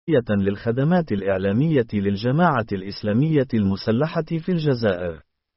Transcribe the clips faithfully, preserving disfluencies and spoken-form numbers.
للخدمات الإعلامية للجماعة الإسلامية المسلحة في الجزائر.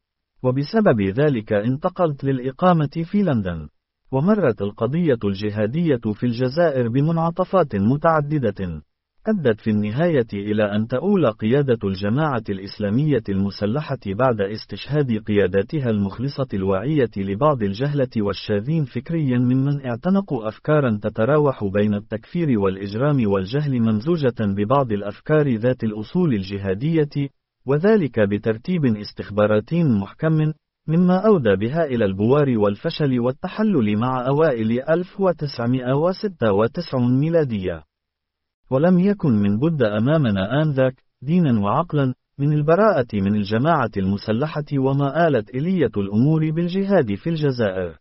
وبسبب ذلك انتقلت للإقامة في لندن. ومرت القضية الجهادية في الجزائر بمنعطفات متعددة، أدت في النهاية إلى أن تؤول قيادة الجماعة الإسلامية المسلحة بعد استشهاد قياداتها المخلصة الواعية لبعض الجهلة والشاذين فكريا ممن اعتنقوا أفكارا تتراوح بين التكفير والإجرام والجهل ممزوجة ببعض الأفكار ذات الأصول الجهادية، وذلك بترتيب استخباراتي محكم، مما أودى بها إلى البوار والفشل والتحلل مع أوائل ألف وتسعمائة وستة وتسعين ميلادية. ولم يكن من بد أمامنا آنذاك دينا وعقلا من البراءة من الجماعة المسلحة وما آلت إلية الأمور بالجهاد في الجزائر.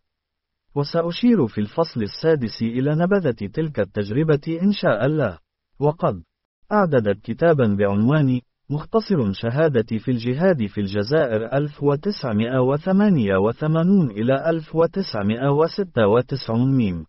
وسأشير في الفصل السادس إلى نبذة تلك التجربة إن شاء الله. وقد أعددت كتابا بعنوان مختصر شهادة في الجهاد في الجزائر ألف وتسعمائة وثمانية وثمانين إلى ألف وتسعمائة وستة وتسعين ميم،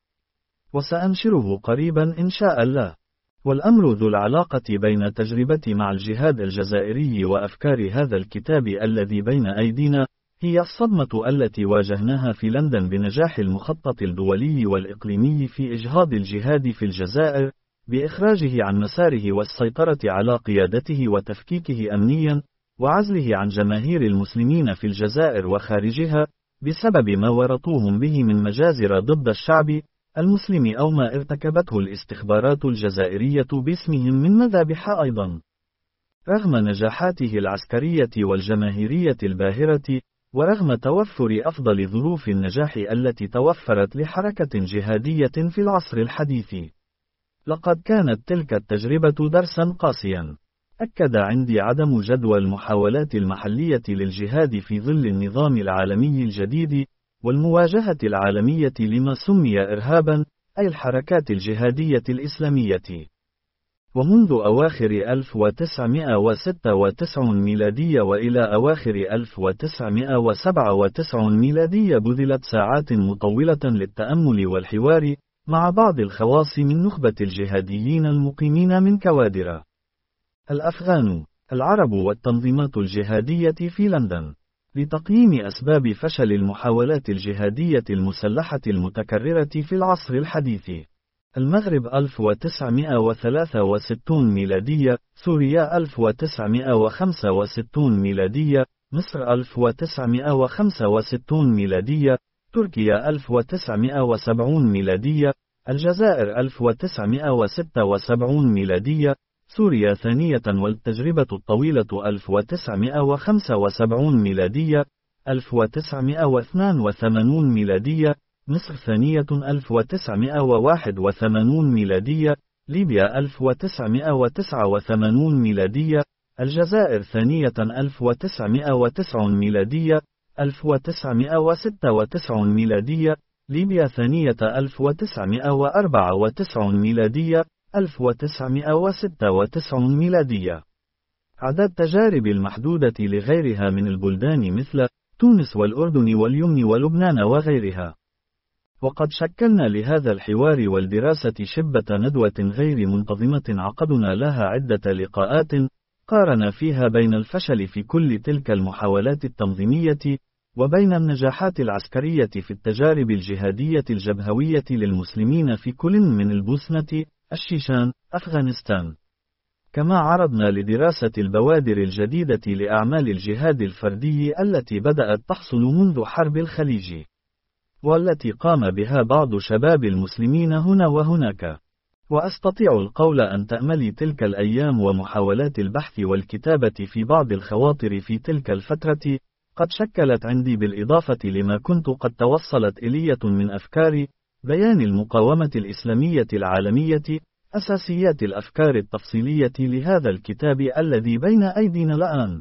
وسأنشره قريبا إن شاء الله. والأمر ذو العلاقة بين تجربتي مع الجهاد الجزائري وأفكار هذا الكتاب الذي بين أيدينا هي الصدمة التي واجهناها في لندن بنجاح المخطط الدولي والإقليمي في إجهاض الجهاد في الجزائر، بإخراجه عن مساره والسيطرة على قيادته وتفكيكه أمنيا، وعزله عن جماهير المسلمين في الجزائر وخارجها، بسبب ما ورطوهم به من مجازر ضد الشعب المسلم أو ما ارتكبته الاستخبارات الجزائرية باسمهم من مذابح أيضا. رغم نجاحاته العسكرية والجماهيرية الباهرة، ورغم توفر أفضل ظروف النجاح التي توفرت لحركة جهادية في العصر الحديث، لقد كانت تلك التجربة درسا قاسيا. أكد عندي عدم جدوى المحاولات المحلية للجهاد في ظل النظام العالمي الجديد والمواجهة العالمية لما سمي إرهابا، أي الحركات الجهادية الإسلامية. ومنذ أواخر ألف وتسعمائة وستة وتسعين ميلادية وإلى أواخر ألف وتسعمائة وسبعة وتسعين ميلادية بذلت ساعات مطولة للتأمل والحوار مع بعض الخواص من نخبة الجهاديين المقيمين من كوادر الأفغان، العرب والتنظيمات الجهادية في لندن، لتقييم أسباب فشل المحاولات الجهادية المسلحة المتكررة في العصر الحديث. المغرب ألف وتسعمائة وثلاثة وستين ميلادية، سوريا ألف وتسعمائة وخمسة وستين ميلادية، مصر ألف وتسعمائة وخمسة وستين ميلادية، تركيا ألف وتسعمائة وسبعين ميلادية، الجزائر ألف وتسعمائة وستة وسبعين ميلادية، سوريا ثانية والتجربة الطويلة ألف وتسعمائة وخمسة وسبعين ميلادية، ألف وتسعمائة واثنين وثمانين ميلادية، مصر ثانية ألف وتسعمائة وواحد وثمانين ميلادية، ليبيا ألف وتسعمائة وتسعة وثمانين ميلادية، الجزائر ثانية ألف وتسعمائة وتسعين ميلادية، ألف وتسعمائة وستة وتسعين ميلادية، ليبيا ثانية ألف وتسعمائة وأربعة وتسعين ميلادية، ألف وتسعمائة وستة وتسعين ميلادية. عدد تجارب المحدودة لغيرها من البلدان مثل تونس والأردن واليمن ولبنان وغيرها. وقد شكلنا لهذا الحوار والدراسة شبة ندوة غير منتظمة عقدنا لها عدة لقاءات، قارن فيها بين الفشل في كل تلك المحاولات التنظيمية، وبين النجاحات العسكرية في التجارب الجهادية الجبهوية للمسلمين في كل من البوسنة، الشيشان، أفغانستان. كما عرضنا لدراسة البوادر الجديدة لأعمال الجهاد الفردي التي بدأت تحصل منذ حرب الخليج، والتي قام بها بعض شباب المسلمين هنا وهناك. وأستطيع القول أن تأملي تلك الأيام ومحاولات البحث والكتابة في بعض الخواطر في تلك الفترة قد شكلت عندي بالإضافة لما كنت قد توصلت إلية من أفكار بيان المقاومة الإسلامية العالمية أساسيات الأفكار التفصيلية لهذا الكتاب الذي بين أيدينا الآن.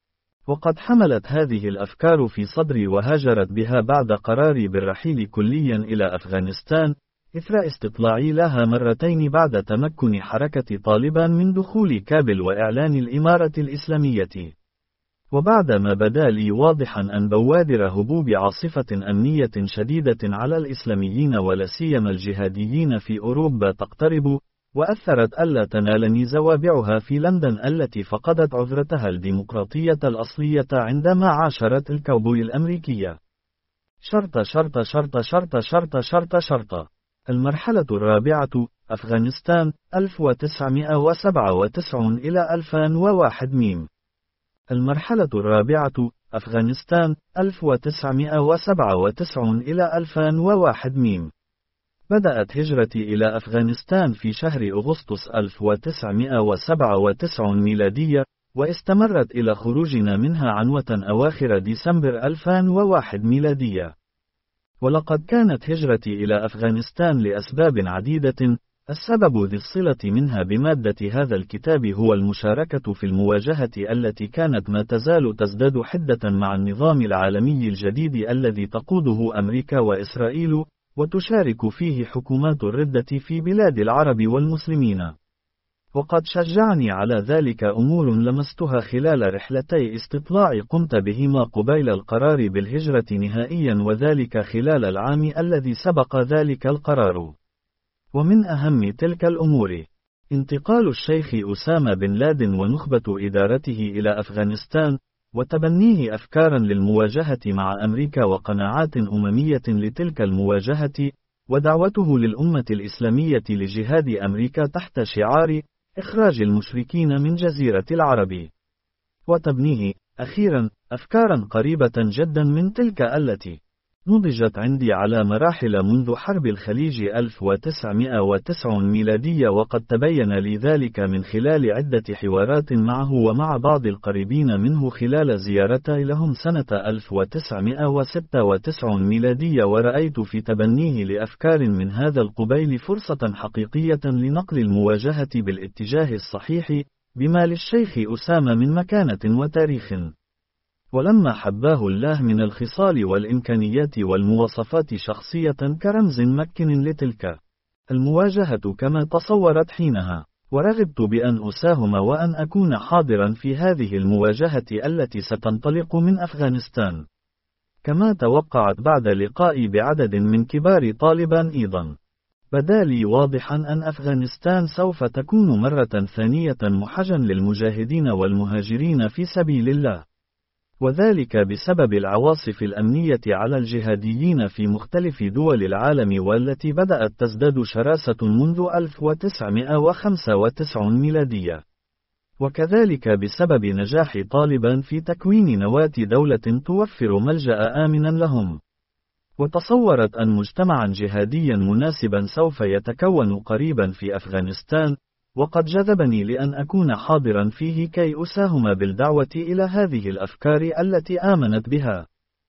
وقد حملت هذه الأفكار في صدري وهاجرت بها بعد قراري بالرحيل كليا إلى أفغانستان، إثر استطلاعي لها مرتين بعد تمكن حركة طالبان من دخول كابل وإعلان الإمارة الإسلامية. وبعد ما بدا لي واضحا أن بوادر هبوب عاصفة أمنية شديدة على الإسلاميين ولا سيما الجهاديين في أوروبا تقترب، وأثرت ألا تنالني زوابعها في لندن التي فقدت عذرتها الديمقراطية الأصلية عندما عاشرت الكوبوي الأمريكية. شرط شرط شرط شرط شرط شرط شرط. المرحلة الرابعة، أفغانستان، ألف وتسعمائة وسبعة وتسعين إلى ألفين وواحد ميم. المرحلة الرابعة، أفغانستان، ألف وتسعمائة وسبعة وتسعين إلى ألفين وواحد ميم. بدأت هجرتي إلى أفغانستان في شهر أغسطس ألف وتسعمائة وسبعة وتسعين ميلادية، واستمرت إلى خروجنا منها عنوة أواخر ديسمبر ألفين وواحد ميلادية. ولقد كانت هجرتي إلى أفغانستان لأسباب عديدة، السبب ذي الصلة منها بمادة هذا الكتاب هو المشاركة في المواجهة التي كانت ما تزال تزداد حدة مع النظام العالمي الجديد الذي تقوده أمريكا وإسرائيل، وتشارك فيه حكومات الردة في بلاد العرب والمسلمين. وقد شجعني على ذلك أمور لمستها خلال رحلتي استطلاع قمت بهما قبيل القرار بالهجرة نهائيا، وذلك خلال العام الذي سبق ذلك القرار. ومن أهم تلك الأمور انتقال الشيخ أسامة بن لادن ونخبة إدارته إلى أفغانستان، وتبنيه أفكارا للمواجهة مع أمريكا وقناعات أممية لتلك المواجهة، ودعوته للأمة الإسلامية لجهاد أمريكا تحت شعار إخراج المشركين من جزيرة العرب. وتبنيه أخيرا أفكارا قريبة جدا من تلك التي نضجت عندي على مراحل منذ حرب الخليج ألف وتسعمائة وتسعين ميلادية، وقد تبين لي ذلك من خلال عدة حوارات معه ومع بعض القريبين منه خلال زيارتي لهم سنة ألف وتسعمائة وستة وتسعين ميلادية، ورأيت في تبنيه لأفكار من هذا القبيل فرصة حقيقية لنقل المواجهة بالاتجاه الصحيح، بما للشيخ أسامة من مكانة وتاريخ. ولما حباه الله من الخصال والإمكانيات والمواصفات شخصية كرمز مكن لتلك المواجهة كما تصورت حينها، ورغبت بأن أساهم وأن أكون حاضرا في هذه المواجهة التي ستنطلق من أفغانستان. كما توقعت بعد لقائي بعدد من كبار طالبان أيضا، بدا لي واضحا أن أفغانستان سوف تكون مرة ثانية محجا للمجاهدين والمهاجرين في سبيل الله، وذلك بسبب العواصف الأمنية على الجهاديين في مختلف دول العالم، والتي بدأت تزداد شراسة منذ ألف وتسعمائة وخمسة وتسعين ميلادية. وكذلك بسبب نجاح طالبان في تكوين نواة دولة توفر ملجأ آمنا لهم. وتصورت أن مجتمعا جهاديا مناسبا سوف يتكون قريبا في أفغانستان، وقد جذبني لأن أكون حاضرا فيه كي أساهم بالدعوة إلى هذه الأفكار التي آمنت بها.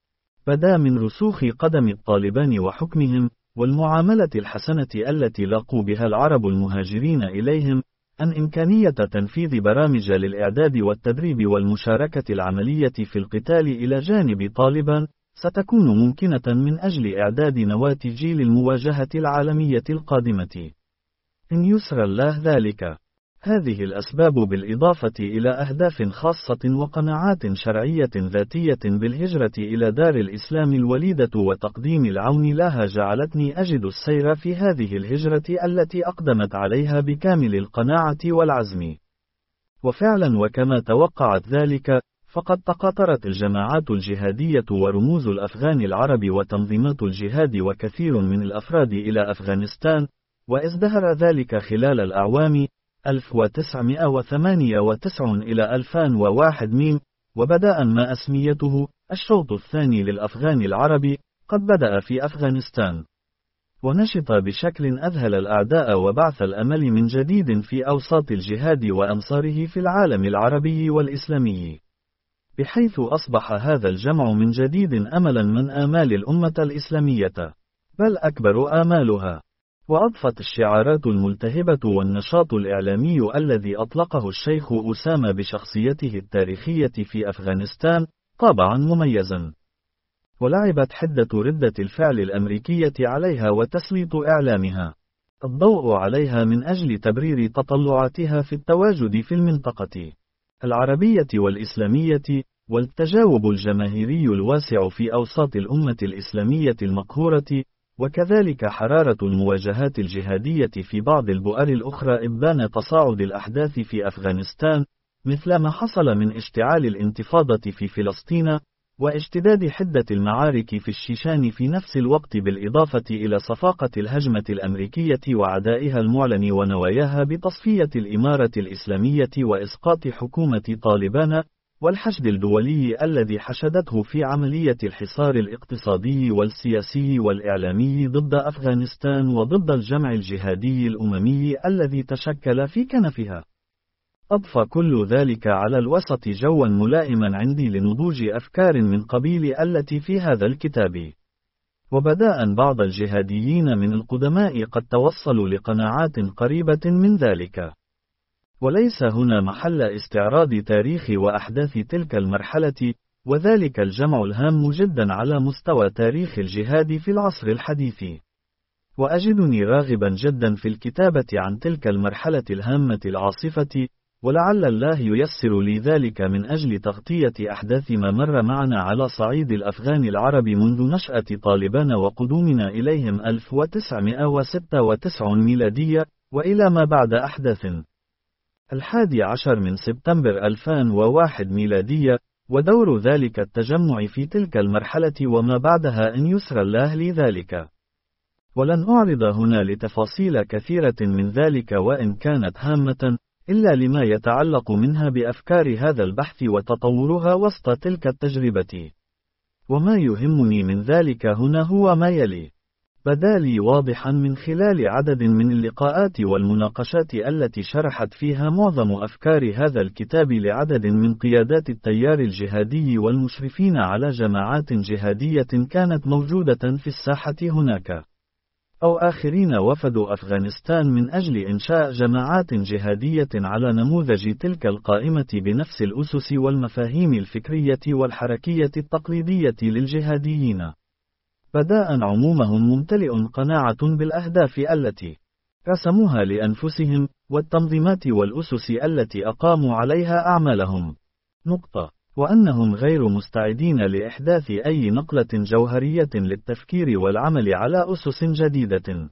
بدا من رسوخ قدم الطالبان وحكمهم، والمعاملة الحسنة التي لاقوا بها العرب المهاجرين إليهم، أن إمكانية تنفيذ برامج للإعداد والتدريب والمشاركة العملية في القتال إلى جانب طالبان ستكون ممكنة من أجل إعداد نواة جيل المواجهة العالمية القادمة، إن يسر الله ذلك. هذه الأسباب بالإضافة إلى أهداف خاصة وقناعات شرعية ذاتية بالهجرة إلى دار الإسلام الوليدة وتقديم العون لها جعلتني أجد السير في هذه الهجرة التي أقدمت عليها بكامل القناعة والعزم. وفعلا وكما توقعت ذلك، فقد تقاطرت الجماعات الجهادية ورموز الأفغان العرب وتنظيمات الجهاد وكثير من الأفراد إلى أفغانستان، وازدهر ذلك خلال الأعوام ألف وتسعمائة وثمانية وتسعين إلى ألفين وواحد ميم، وبدأ ما أسميته الشوط الثاني للأفغان العرب قد بدأ في أفغانستان، ونشط بشكل أذهل الأعداء وبعث الأمل من جديد في أوساط الجهاد وأنصاره في العالم العربي والإسلامي، بحيث أصبح هذا الجمع من جديد أملا من آمال الأمة الإسلامية، بل أكبر آمالها. وأضفت الشعارات الملتهبة والنشاط الإعلامي الذي أطلقه الشيخ أسامة بشخصيته التاريخية في أفغانستان طابعا مميزا، ولعبت حدة ردة الفعل الأمريكية عليها وتسليط إعلامها الضوء عليها من أجل تبرير تطلعاتها في التواجد في المنطقة العربية والإسلامية، والتجاوب الجماهيري الواسع في أوساط الأمة الإسلامية المقهورة، وكذلك حرارة المواجهات الجهادية في بعض البؤر الأخرى إبان تصاعد الأحداث في أفغانستان، مثل ما حصل من اشتعال الانتفاضة في فلسطين، واشتداد حدة المعارك في الشيشان في نفس الوقت، بالإضافة إلى صفاقة الهجمة الأمريكية وعدائها المعلن ونواياها بتصفية الإمارة الإسلامية وإسقاط حكومة طالبان، والحشد الدولي الذي حشدته في عملية الحصار الاقتصادي والسياسي والإعلامي ضد أفغانستان وضد الجمع الجهادي الأممي الذي تشكل في كنفها. أضفى كل ذلك على الوسط جوا ملائما عندي لنضوج أفكار من قبيل التي في هذا الكتاب. وبدا أن بعض الجهاديين من القدماء قد توصلوا لقناعات قريبة من ذلك. وليس هنا محل استعراض تاريخ وأحداث تلك المرحلة، وذلك الجمع الهام جدا على مستوى تاريخ الجهاد في العصر الحديث. وأجدني راغبا جدا في الكتابة عن تلك المرحلة الهامة العاصفة، ولعل الله ييسر لي ذلك من أجل تغطية أحداث ما مر معنا على صعيد الأفغان العرب منذ نشأة طالبان وقدومنا إليهم ألف وتسعمائة وستة وتسعين ميلادية، وإلى ما بعد أحداث الحادي عشر من سبتمبر ألفين وواحد ميلادية، ودور ذلك التجمع في تلك المرحلة وما بعدها إن يسر الله لي ذلك. ولن أعرض هنا لتفاصيل كثيرة من ذلك وإن كانت هامة، إلا لما يتعلق منها بأفكار هذا البحث وتطورها وسط تلك التجربة. وما يهمني من ذلك هنا هو ما يلي. بدا لي واضحا من خلال عدد من اللقاءات والمناقشات التي شرحت فيها معظم أفكار هذا الكتاب لعدد من قيادات التيار الجهادي والمشرفين على جماعات جهادية كانت موجودة في الساحة هناك، أو آخرين وفدوا أفغانستان من أجل إنشاء جماعات جهادية على نموذج تلك القائمة بنفس الأسس والمفاهيم الفكرية والحركية التقليدية للجهاديين. بداء عمومهم ممتلئ قناعة بالأهداف التي رسموها لأنفسهم، والتنظيمات والأسس التي أقاموا عليها أعمالهم. نقطة. وأنهم غير مستعدين لإحداث أي نقلة جوهرية للتفكير والعمل على أسس جديدة.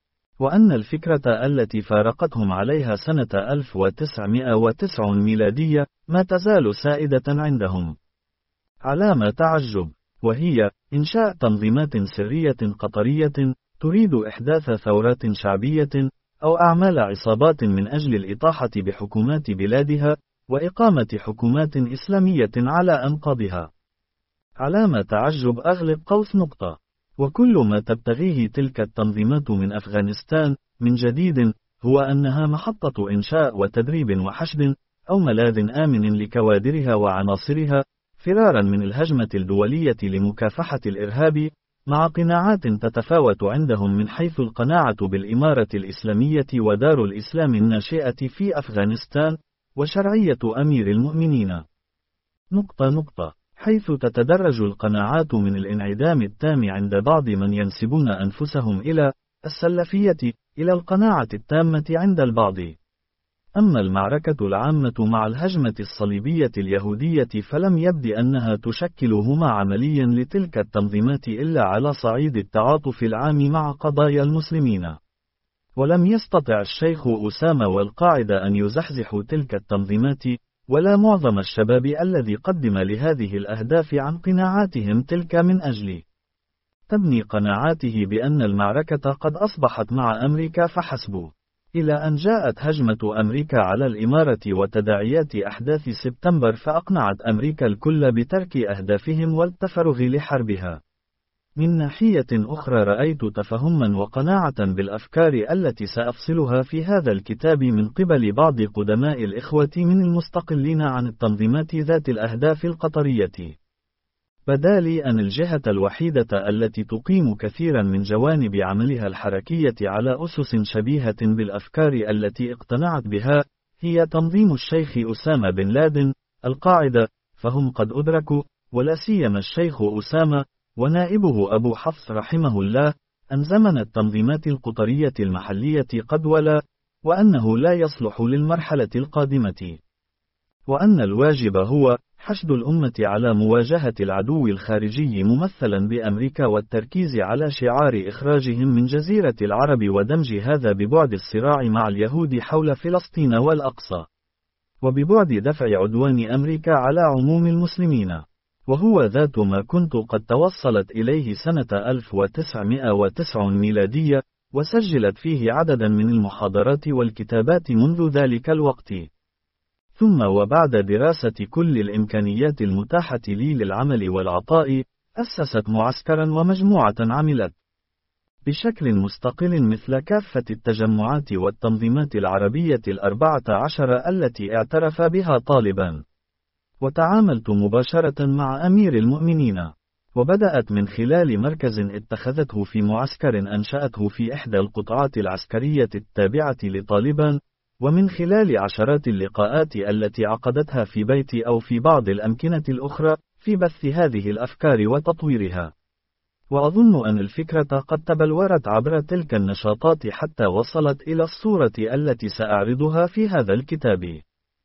وأن الفكرة التي فارقتهم عليها سنة ألف وتسعمائة وتسعين ميلادية ما تزال سائدة عندهم. علامة تعجب، وهي إنشاء تنظيمات سرية قطرية تريد إحداث ثورات شعبية، أو أعمال عصابات من أجل الإطاحة بحكومات بلادها، وإقامة حكومات إسلامية على أنقاضها. علامة تعجب أغلق قوس. نقطة. وكل ما تبتغيه تلك التنظيمات من أفغانستان من جديد هو أنها محطة إنشاء وتدريب وحشد، أو ملاذ آمن لكوادرها وعناصرها، فرارا من الهجمة الدولية لمكافحة الإرهاب، مع قناعات تتفاوت عندهم من حيث القناعة بالإمارة الإسلامية ودار الإسلام الناشئة في أفغانستان، وشرعية أمير المؤمنين. نقطة نقطة. حيث تتدرج القناعات من الانعدام التام عند بعض من ينسبون أنفسهم إلى السلفية، إلى القناعة التامة عند البعض. أما المعركة العامة مع الهجمة الصليبية اليهودية فلم يبد أنها تشكل هما عمليا لتلك التنظيمات إلا على صعيد التعاطف العام مع قضايا المسلمين. ولم يستطع الشيخ أسامة والقاعدة أن يزحزحوا تلك التنظيمات، ولا معظم الشباب الذي قدم لهذه الأهداف عن قناعاتهم تلك من أجل تبني قناعاته بأن المعركة قد أصبحت مع أمريكا فحسب، إلى أن جاءت هجمة أمريكا على الإمارة وتداعيات أحداث سبتمبر فأقنعت أمريكا الكل بترك أهدافهم والتفرغ لحربها. من ناحية أخرى رأيت تفهما وقناعة بالأفكار التي سأفصلها في هذا الكتاب من قبل بعض قدماء الإخوة من المستقلين عن التنظيمات ذات الأهداف القطرية. بدا لي أن الجهة الوحيدة التي تقيم كثيرا من جوانب عملها الحركية على أسس شبيهة بالأفكار التي اقتنعت بها هي تنظيم الشيخ أسامة بن لادن، القاعدة، فهم قد أدركوا، ولا سيما الشيخ أسامة ونائبه أبو حفص رحمه الله، أن زمن التنظيمات القطرية المحلية قد ولا، وأنه لا يصلح للمرحلة القادمة، وأن الواجب هو حشد الأمة على مواجهة العدو الخارجي ممثلا بأمريكا والتركيز على شعار إخراجهم من جزيرة العرب ودمج هذا ببعد الصراع مع اليهود حول فلسطين والأقصى، وببعد دفع عدوان أمريكا على عموم المسلمين، وهو ذات ما كنت قد توصلت إليه سنة ألف وتسعمائة وتسعة ميلادية، وسجلت فيه عددا من المحاضرات والكتابات منذ ذلك الوقت. ثم وبعد دراسة كل الإمكانيات المتاحة لي للعمل والعطاء، أسست معسكرا ومجموعة عملت بشكل مستقل مثل كافة التجمعات والتنظيمات العربية الأربعة عشر التي اعترف بها طالبان. وتعاملت مباشرة مع أمير المؤمنين، وبدأت من خلال مركز اتخذته في معسكر أنشأته في إحدى القطاعات العسكرية التابعة لطالبان، ومن خلال عشرات اللقاءات التي عقدتها في بيتي أو في بعض الأمكنة الأخرى في بث هذه الأفكار وتطويرها. وأظن أن الفكرة قد تبلورت عبر تلك النشاطات حتى وصلت إلى الصورة التي سأعرضها في هذا الكتاب.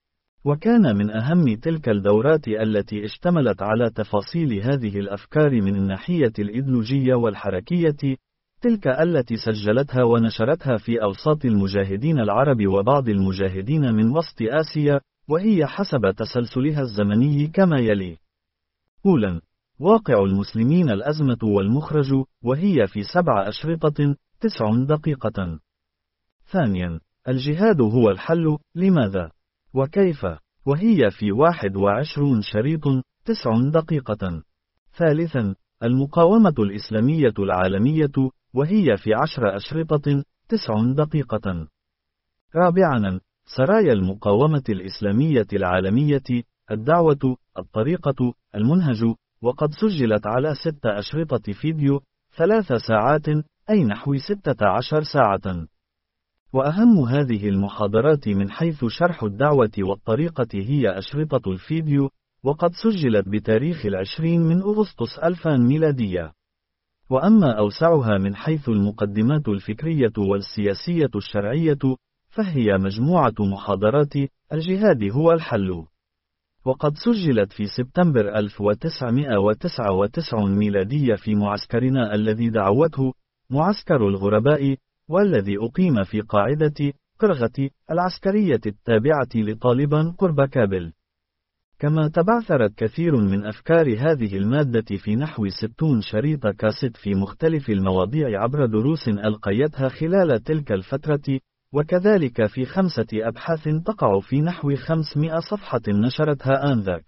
وكان من أهم تلك الدورات التي اشتملت على تفاصيل هذه الأفكار من الناحية الإيديولوجية والحركية، تلك التي سجلتها ونشرتها في أوساط المجاهدين العرب وبعض المجاهدين من وسط آسيا، وهي حسب تسلسلها الزمني كما يلي: أولاً، واقع المسلمين الأزمة والمخرج، وهي في سبع أشرطة تسع دقيقة. ثانياً، الجهاد هو الحل، لماذا وكيف، وهي في واحد وعشرون شريط تسع دقيقة. ثالثاً، المقاومة الإسلامية العالمية، وهي في عشر أشرطة تسع دقيقة. رابعاً، سرايا المقاومة الإسلامية العالمية، الدعوة، الطريقة، المنهج، وقد سجلت على ست أشرطة فيديو ثلاث ساعات، أي نحو ستة عشر ساعة. وأهم هذه المحاضرات من حيث شرح الدعوة والطريقة هي أشرطة الفيديو، وقد سجلت بتاريخ العشرين من أغسطس ألفين ميلادية. وأما أوسعها من حيث المقدمات الفكرية والسياسية الشرعية، فهي مجموعة محاضرات الجهاد هو الحل، وقد سجلت في سبتمبر ألف وتسعمائة وتسعة وتسعين ميلادية في معسكرنا الذي دعوته معسكر الغرباء، والذي أقيم في قاعدة قرغة العسكرية التابعة لطالبان قرب كابل. كما تبعثرت كثير من أفكار هذه المادة في نحو ستون شريط كاسيت في مختلف المواضيع عبر دروس ألقيتها خلال تلك الفترة، وكذلك في خمسة أبحاث تقع في نحو خمسمائة صفحة نشرتها آنذاك،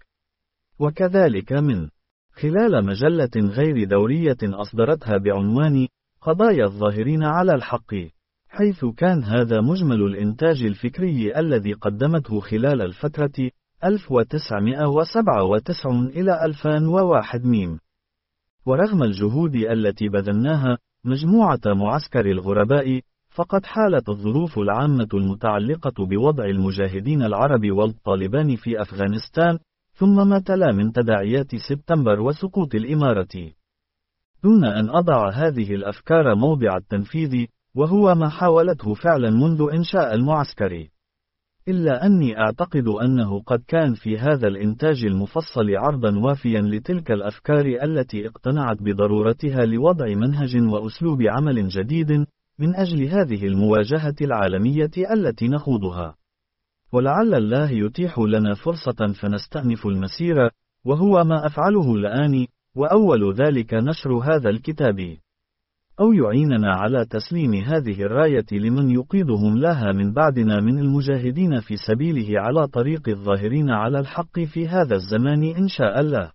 وكذلك من خلال مجلة غير دورية أصدرتها بعنوان قضايا الظاهرين على الحق، حيث كان هذا مجمل الإنتاج الفكري الذي قدمته خلال الفترة ألف وتسعمائة وسبعة وتسعين إلى ألفين وواحد ميم. ورغم الجهود التي بذلناها مجموعة معسكر الغرباء، فقد حالت الظروف العامة المتعلقة بوضع المجاهدين العرب والطالبان في أفغانستان، ثم ما تلا من تداعيات سبتمبر وسقوط الإمارة، دون أن أضع هذه الأفكار موضع التنفيذ، وهو ما حاولته فعلا منذ إنشاء المعسكر. إلا أني أعتقد أنه قد كان في هذا الإنتاج المفصل عرضا وافيا لتلك الأفكار التي اقتنعت بضرورتها لوضع منهج وأسلوب عمل جديد من أجل هذه المواجهة العالمية التي نخوضها. ولعل الله يتيح لنا فرصة فنستأنف المسيرة، وهو ما أفعله الآن، وأول ذلك نشر هذا الكتاب، أو يعيننا على تسليم هذه الراية لمن يقيدهم لها من بعدنا من المجاهدين في سبيله على طريق الظاهرين على الحق في هذا الزمان إن شاء الله.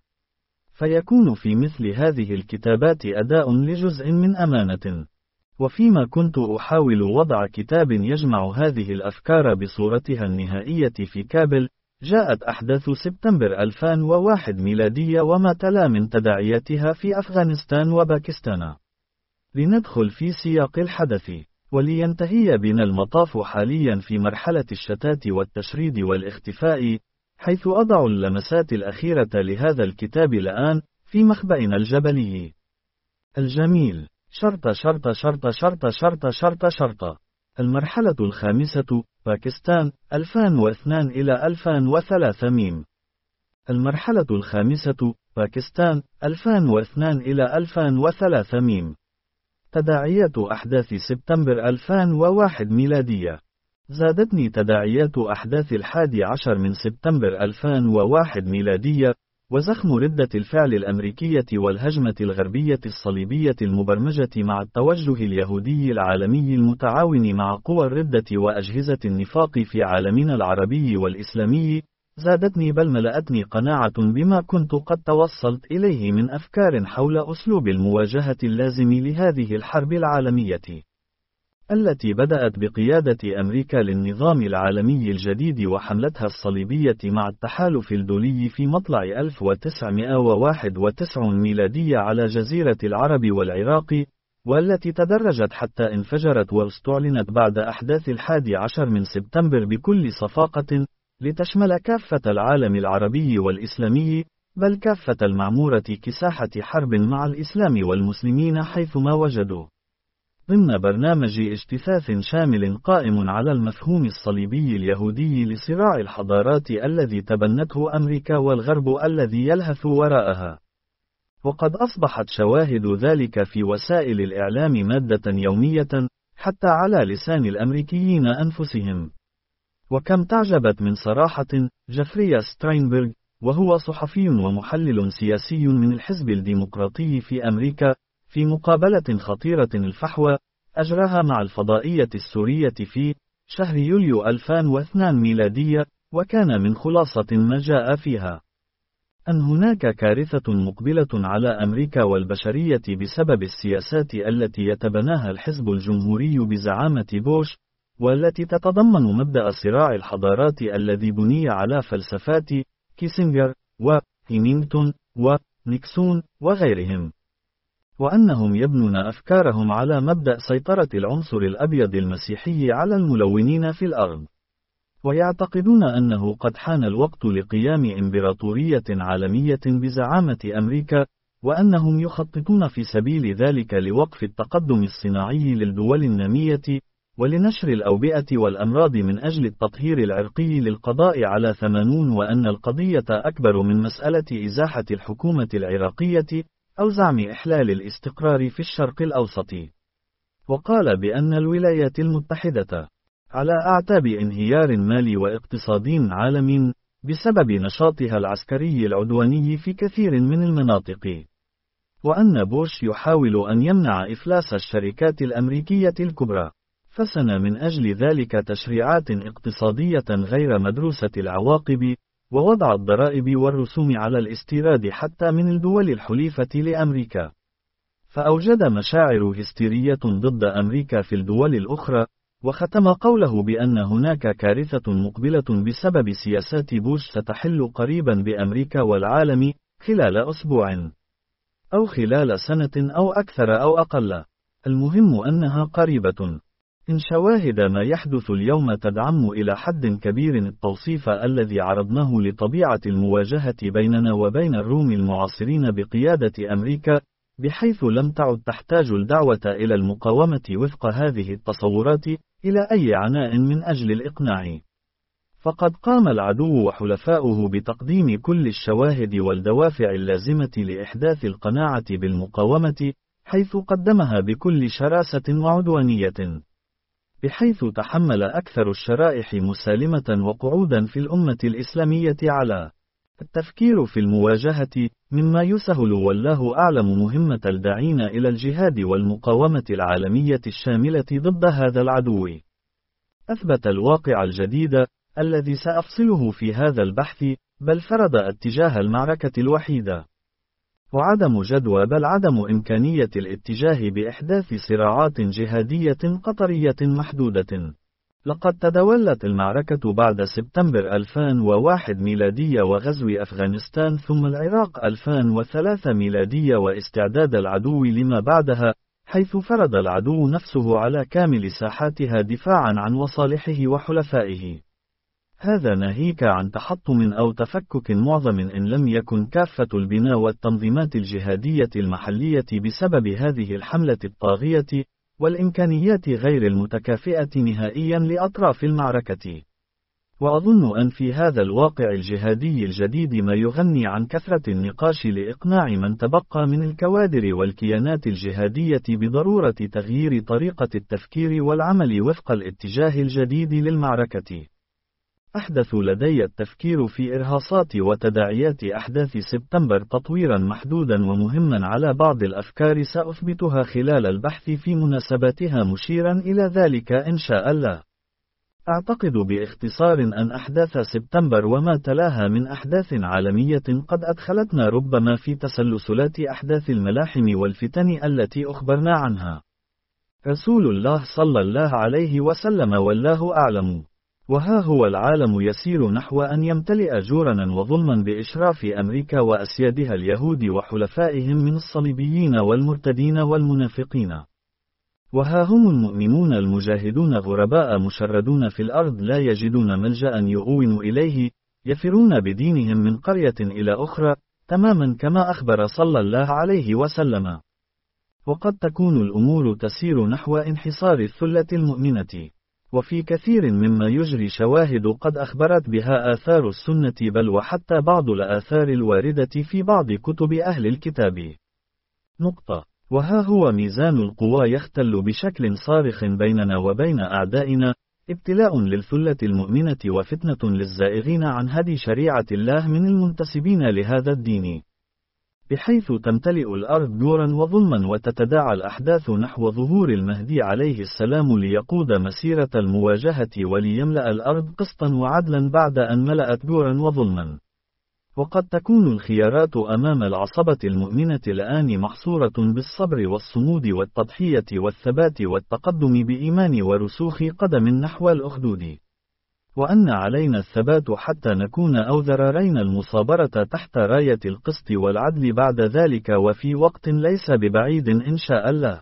فيكون في مثل هذه الكتابات أداء لجزء من أمانة. وفيما كنت أحاول وضع كتاب يجمع هذه الأفكار بصورتها النهائية في كابل، جاءت أحداث سبتمبر ألفين وواحد ميلادية وما تلا من تداعياتها في أفغانستان وباكستان. لندخل في سياق الحدث، ولينتهي بنا المطاف حاليا في مرحلة الشتات والتشريد والاختفاء، حيث أضع اللمسات الأخيرة لهذا الكتاب الآن في مخبأنا الجبلي الجميل. شرط شرط شرط شرط شرط شرط شرط. المرحلة الخامسة، باكستان، ألفين واثنين إلى ألفين وثلاثة ميم. المرحلة الخامسة، باكستان، ألفين واثنين إلى ألفين وثلاثة ميم. تداعيات أحداث سبتمبر ألفين وواحد ميلادية. زادتني تداعيات أحداث الحادي عشر من سبتمبر ألفين وواحد ميلادية، وزخم ردة الفعل الأمريكية والهجمة الغربية الصليبية المبرمجة مع التوجه اليهودي العالمي المتعاون مع قوى الردة وأجهزة النفاق في عالمنا العربي والإسلامي، زادتني بل ملأتني قناعة بما كنت قد توصلت إليه من أفكار حول أسلوب المواجهة اللازم لهذه الحرب العالمية، التي بدأت بقيادة أمريكا للنظام العالمي الجديد وحملتها الصليبية مع التحالف الدولي في مطلع ألف وتسعمائة وواحد وتسعين ميلادية على جزيرة العرب والعراق، والتي تدرجت حتى انفجرت واستعلنت بعد أحداث الحادي عشر من سبتمبر بكل صفاقة، لتشمل كافة العالم العربي والإسلامي، بل كافة المعمورة كساحة حرب مع الإسلام والمسلمين حيثما وجدوا، ضمن برنامج اجتثاث شامل قائم على المفهوم الصليبي اليهودي لصراع الحضارات الذي تبنته أمريكا والغرب الذي يلهث وراءها. وقد أصبحت شواهد ذلك في وسائل الإعلام مادة يومية، حتى على لسان الأمريكيين أنفسهم. وكم تعجبت من صراحة جيفري ستراينبرغ، وهو صحفي ومحلل سياسي من الحزب الديمقراطي في أمريكا، في مقابلة خطيرة الفحوى أجراها مع الفضائية السورية في شهر يوليو ألفين واثنين ميلادية، وكان من خلاصة ما جاء فيها أن هناك كارثة مقبلة على أمريكا والبشرية بسبب السياسات التي يتبناها الحزب الجمهوري بزعامة بوش، والتي تتضمن مبدأ صراع الحضارات الذي بني على فلسفات كيسنجر وهيمينغتون ونيكسون وغيرهم، وأنهم يبنون أفكارهم على مبدأ سيطرة العنصر الأبيض المسيحي على الملونين في الأرض، ويعتقدون أنه قد حان الوقت لقيام إمبراطورية عالمية بزعامة أمريكا، وأنهم يخططون في سبيل ذلك لوقف التقدم الصناعي للدول النامية، ولنشر الأوبئة والأمراض من أجل التطهير العرقي للقضاء على ثمانون، وأن القضية أكبر من مسألة إزاحة الحكومة العراقية أو زعم إحلال الاستقرار في الشرق الأوسط. وقال بأن الولايات المتحدة على أعتاب انهيار مالي واقتصادي عالمي بسبب نشاطها العسكري العدواني في كثير من المناطق، وأن بوش يحاول أن يمنع إفلاس الشركات الأمريكية الكبرى، فسن من أجل ذلك تشريعات اقتصادية غير مدروسة العواقب، ووضع الضرائب والرسوم على الاستيراد حتى من الدول الحليفة لأمريكا، فأوجد مشاعر هستيرية ضد أمريكا في الدول الأخرى، وختم قوله بأن هناك كارثة مقبلة بسبب سياسات بوش ستحل قريبا بأمريكا والعالم خلال أسبوع أو خلال سنة أو أكثر أو أقل، المهم أنها قريبة. إن شواهد ما يحدث اليوم تدعم إلى حد كبير التوصيف الذي عرضناه لطبيعة المواجهة بيننا وبين الروم المعاصرين بقيادة أمريكا، بحيث لم تعد تحتاج الدعوة إلى المقاومة وفق هذه التصورات إلى أي عناء من أجل الإقناع. فقد قام العدو وحلفاؤه بتقديم كل الشواهد والدوافع اللازمة لإحداث القناعة بالمقاومة، حيث قدمها بكل شراسة وعدوانية، بحيث تحمل أكثر الشرائح مسالمة وقعودا في الأمة الإسلامية على التفكير في المواجهة، مما يسهل والله أعلم مهمة الداعين إلى الجهاد والمقاومة العالمية الشاملة ضد هذا العدو. أثبت الواقع الجديد الذي سأفصله في هذا البحث، بل فرض اتجاه المعركة الوحيدة، وعدم جدوى بل عدم إمكانية الاتجاه بإحداث صراعات جهادية قطرية محدودة. لقد تداولت المعركة بعد سبتمبر ألفين وواحد ميلادية وغزو أفغانستان ثم العراق ألفين وثلاثة ميلادية واستعداد العدو لما بعدها، حيث فرض العدو نفسه على كامل ساحاتها دفاعا عن مصالحه وحلفائه. هذا ناهيك عن تحطم أو تفكك معظم إن لم يكن كافة البناء والتنظيمات الجهادية المحلية بسبب هذه الحملة الطاغية، والإمكانيات غير المتكافئة نهائيا لأطراف المعركة. وأظن أن في هذا الواقع الجهادي الجديد ما يغني عن كثرة النقاش لإقناع من تبقى من الكوادر والكيانات الجهادية بضرورة تغيير طريقة التفكير والعمل وفق الاتجاه الجديد للمعركة. أحدث لدي التفكير في إرهاصات وتداعيات أحداث سبتمبر تطويرا محدودا ومهما على بعض الأفكار سأثبتها خلال البحث في مناسباتها مشيرا إلى ذلك إن شاء الله. أعتقد باختصار أن أحداث سبتمبر وما تلاها من أحداث عالمية قد أدخلتنا ربما في تسلسلات أحداث الملاحم والفتن التي أخبرنا عنها. رسول الله صلى الله عليه وسلم والله أعلم. وها هو العالم يسير نحو أن يمتلئ جورانا وظلما بإشراف أمريكا وأسيادها اليهود وحلفائهم من الصليبيين والمرتدين والمنافقين. وها هم المؤمنون المجاهدون غرباء مشردون في الأرض لا يجدون ملجأ يؤون إليه، يفرون بدينهم من قرية إلى أخرى، تماما كما أخبر صلى الله عليه وسلم. وقد تكون الأمور تسير نحو انحصار الثلة المؤمنة. وفي كثير مما يجري شواهد قد أخبرت بها آثار السنة بل وحتى بعض الآثار الواردة في بعض كتب أهل الكتاب. نقطة. وها هو ميزان القوى يختل بشكل صارخ بيننا وبين أعدائنا، ابتلاء للثلة المؤمنة وفتنة للزائغين عن هدي شريعة الله من المنتسبين لهذا الدين، بحيث تمتلئ الأرض جورا وظلما وتتداعى الأحداث نحو ظهور المهدي عليه السلام ليقود مسيرة المواجهة وليملأ الأرض قسطا وعدلا بعد أن ملأت جورا وظلما. وقد تكون الخيارات أمام العصبة المؤمنة الآن محصورة بالصبر والصمود والتضحية والثبات والتقدم بإيمان ورسوخ قدم نحو الأخدود، وأن علينا الثبات حتى نكون أو ذرارين المصابرة تحت راية القسط والعدل بعد ذلك وفي وقت ليس ببعيد إن شاء الله.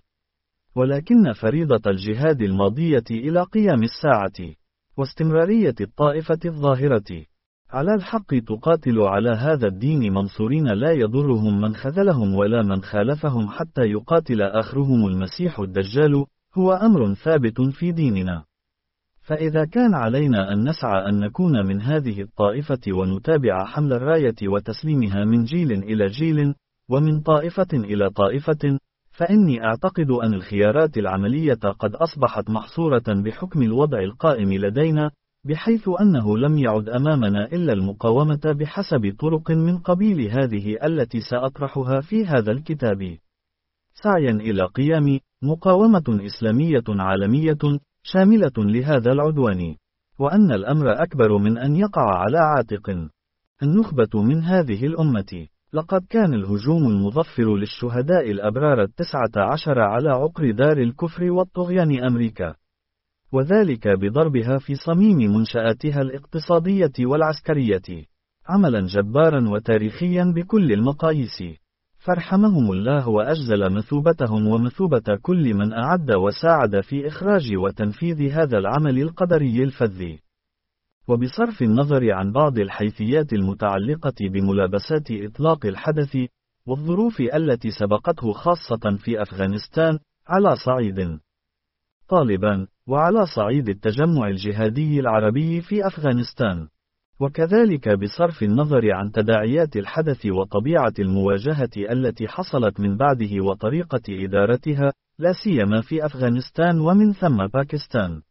ولكن فريضة الجهاد الماضية إلى قيام الساعة واستمرارية الطائفة الظاهرة على الحق تقاتل على هذا الدين منصورين لا يضرهم من خذلهم ولا من خالفهم حتى يقاتل آخرهم المسيح الدجال، هو أمر ثابت في ديننا. فإذا كان علينا أن نسعى أن نكون من هذه الطائفة ونتابع حمل الراية وتسليمها من جيل إلى جيل ومن طائفة إلى طائفة، فإني أعتقد أن الخيارات العملية قد أصبحت محصورة بحكم الوضع القائم لدينا، بحيث أنه لم يعد أمامنا إلا المقاومة بحسب طرق من قبيل هذه التي سأطرحها في هذا الكتاب، سعيا إلى قيام مقاومة إسلامية عالمية شاملة لهذا العدوان، وأن الأمر أكبر من أن يقع على عاتق النخبة من هذه الأمة. لقد كان الهجوم المظفر للشهداء الأبرار التسعة عشر على عقر دار الكفر والطغيان أمريكا، وذلك بضربها في صميم منشآتها الاقتصادية والعسكرية، عملا جبارا وتاريخيا بكل المقاييس، فارحمهم الله وأجزل مثوبتهم ومثوبة كل من أعد وساعد في إخراج وتنفيذ هذا العمل القدري الفذ. وبصرف النظر عن بعض الحيثيات المتعلقة بملابسات إطلاق الحدث والظروف التي سبقته خاصة في أفغانستان على صعيد طالبان، وعلى صعيد التجمع الجهادي العربي في أفغانستان، وكذلك بصرف النظر عن تداعيات الحدث وطبيعة المواجهة التي حصلت من بعده وطريقة إدارتها، لا سيما في أفغانستان ومن ثم باكستان،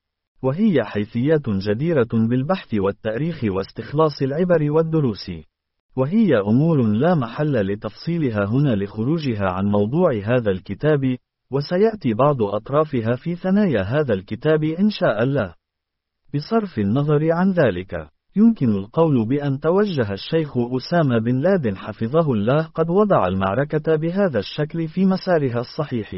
وهي حيثيات جديرة بالبحث والتأريخ واستخلاص العبر والدروس، وهي أمور لا محل لتفصيلها هنا لخروجها عن موضوع هذا الكتاب، وسيأتي بعض أطرافها في ثنايا هذا الكتاب إن شاء الله. بصرف النظر عن ذلك، يمكن القول بأن توجه الشيخ أسامة بن لادن حفظه الله قد وضع المعركة بهذا الشكل في مسارها الصحيح،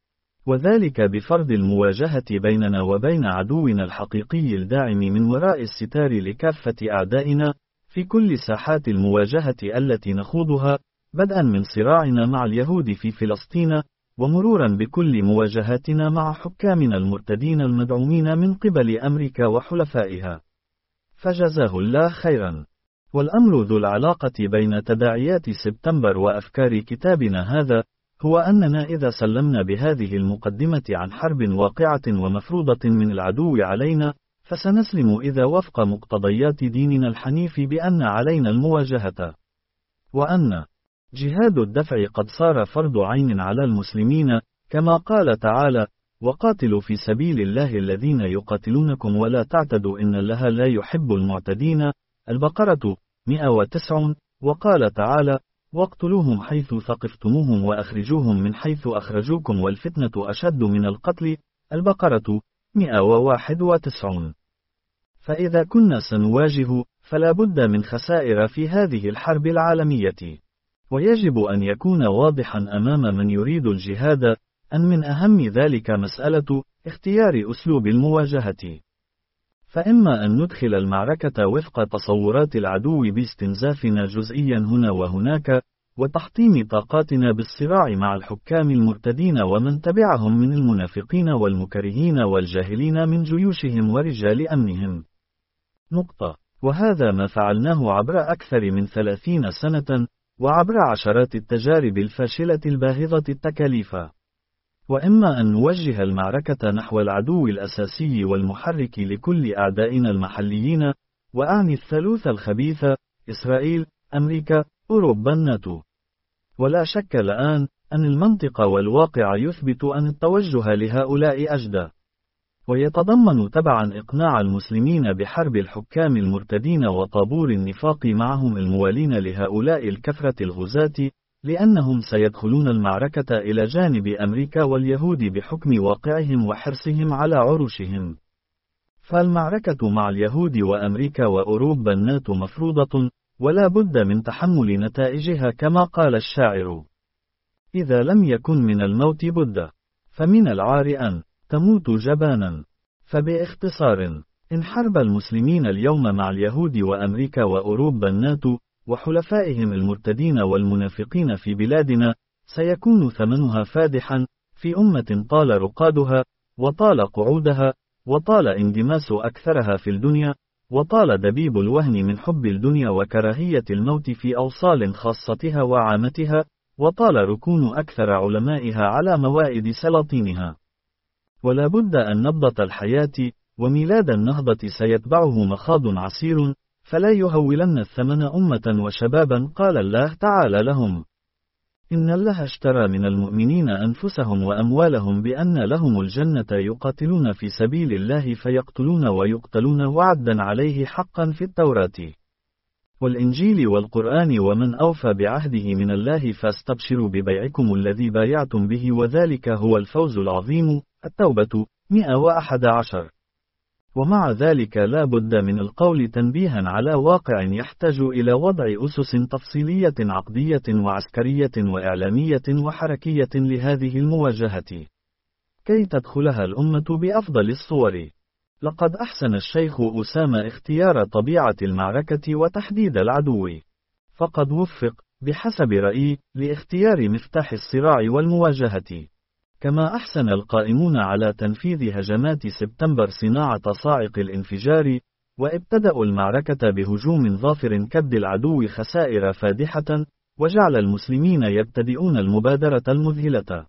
وذلك بفرض المواجهة بيننا وبين عدونا الحقيقي الداعم من وراء الستار لكافة أعدائنا في كل ساحات المواجهة التي نخوضها، بدءا من صراعنا مع اليهود في فلسطين، ومرورا بكل مواجهاتنا مع حكامنا المرتدين المدعومين من قبل أمريكا وحلفائها، فجزاه الله خيرا. والأمر ذو العلاقة بين تداعيات سبتمبر وأفكار كتابنا هذا، هو أننا إذا سلمنا بهذه المقدمة عن حرب واقعة ومفروضة من العدو علينا، فسنسلم إذا وفق مقتضيات ديننا الحنيف بأن علينا المواجهة، وأن جهاد الدفع قد صار فرض عين على المسلمين، كما قال تعالى: وقاتلوا في سبيل الله الذين يقاتلونكم ولا تعتدوا إن الله لا يحب المعتدين. البقرة مئة وتسعة. وقال تعالى: واقتلوهم حيث ثقفتموهم وأخرجوهم من حيث أخرجوكم والفتنة أشد من القتل. البقرة مئة وواحد وتسعون. فإذا كنا سنواجه، فلا بد من خسائر في هذه الحرب العالمية، ويجب أن يكون واضحا أمام من يريد الجهاد أن من أهم ذلك مسألة اختيار أسلوب المواجهة. فإما أن ندخل المعركة وفق تصورات العدو باستنزافنا جزئيا هنا وهناك، وتحطيم طاقاتنا بالصراع مع الحكام المرتدين ومن تبعهم من المنافقين والمكرهين والجاهلين من جيوشهم ورجال أمنهم. نقطة. وهذا ما فعلناه عبر أكثر من ثلاثين سنة، وعبر عشرات التجارب الفاشلة الباهظة التكاليف. وإما أن نوجه المعركة نحو العدو الأساسي والمحرك لكل أعدائنا المحليين، وأعني الثالوث الخبيث: إسرائيل، أمريكا، أوروبا، الناتو. ولا شك الآن أن المنطق والواقع يثبت أن التوجه لهؤلاء أجدى، ويتضمن تبعا إقناع المسلمين بحرب الحكام المرتدين وطابور النفاق معهم الموالين لهؤلاء الكفرة الغزاة، لأنهم سيدخلون المعركة إلى جانب أمريكا واليهود بحكم واقعهم وحرصهم على عروشهم. فالمعركة مع اليهود وأمريكا وأوروبا الناتو مفروضة، ولا بد من تحمل نتائجها، كما قال الشاعر: إذا لم يكن من الموت بد، فمن العار أن تموت جبانا. فباختصار، إن حرب المسلمين اليوم مع اليهود وأمريكا وأوروبا الناتو وحلفائهم المرتدين والمنافقين في بلادنا، سيكون ثمنها فادحا في أمة طال رقادها، وطال قعودها، وطال اندماس أكثرها في الدنيا، وطال دبيب الوهن من حب الدنيا وكراهية الموت في أوصال خاصتها وعامتها، وطال ركون أكثر علمائها على موائد سلاطينها. ولا بد أن نبضة الحياة وميلاد النهضة سيتبعه مخاض عسير، فلا يهولن الثمن أمة وشبابا قال الله تعالى لهم: إن الله اشترى من المؤمنين أنفسهم وأموالهم بأن لهم الجنة يقاتلون في سبيل الله فيقتلون ويقتلون وعدا عليه حقا في التوراة والإنجيل والقرآن، ومن أوفى بعهده من الله فاستبشروا ببيعكم الذي بايعتم به وذلك هو الفوز العظيم. التوبة مئة وأحد عشر. ومع ذلك لا بد من القول تنبيها على واقع يحتاج إلى وضع أسس تفصيلية عقدية وعسكرية وإعلامية وحركية لهذه المواجهة، كي تدخلها الأمة بأفضل الصور. لقد أحسن الشيخ أسامة اختيار طبيعة المعركة وتحديد العدو، فقد وفق بحسب رأيي لاختيار مفتاح الصراع والمواجهة. كما أحسن القائمون على تنفيذ هجمات سبتمبر صناعة صاعق الانفجار، وابتدأوا المعركة بهجوم ظافر كبد العدو خسائر فادحة، وجعل المسلمين يبتدئون المبادرة المذهلة.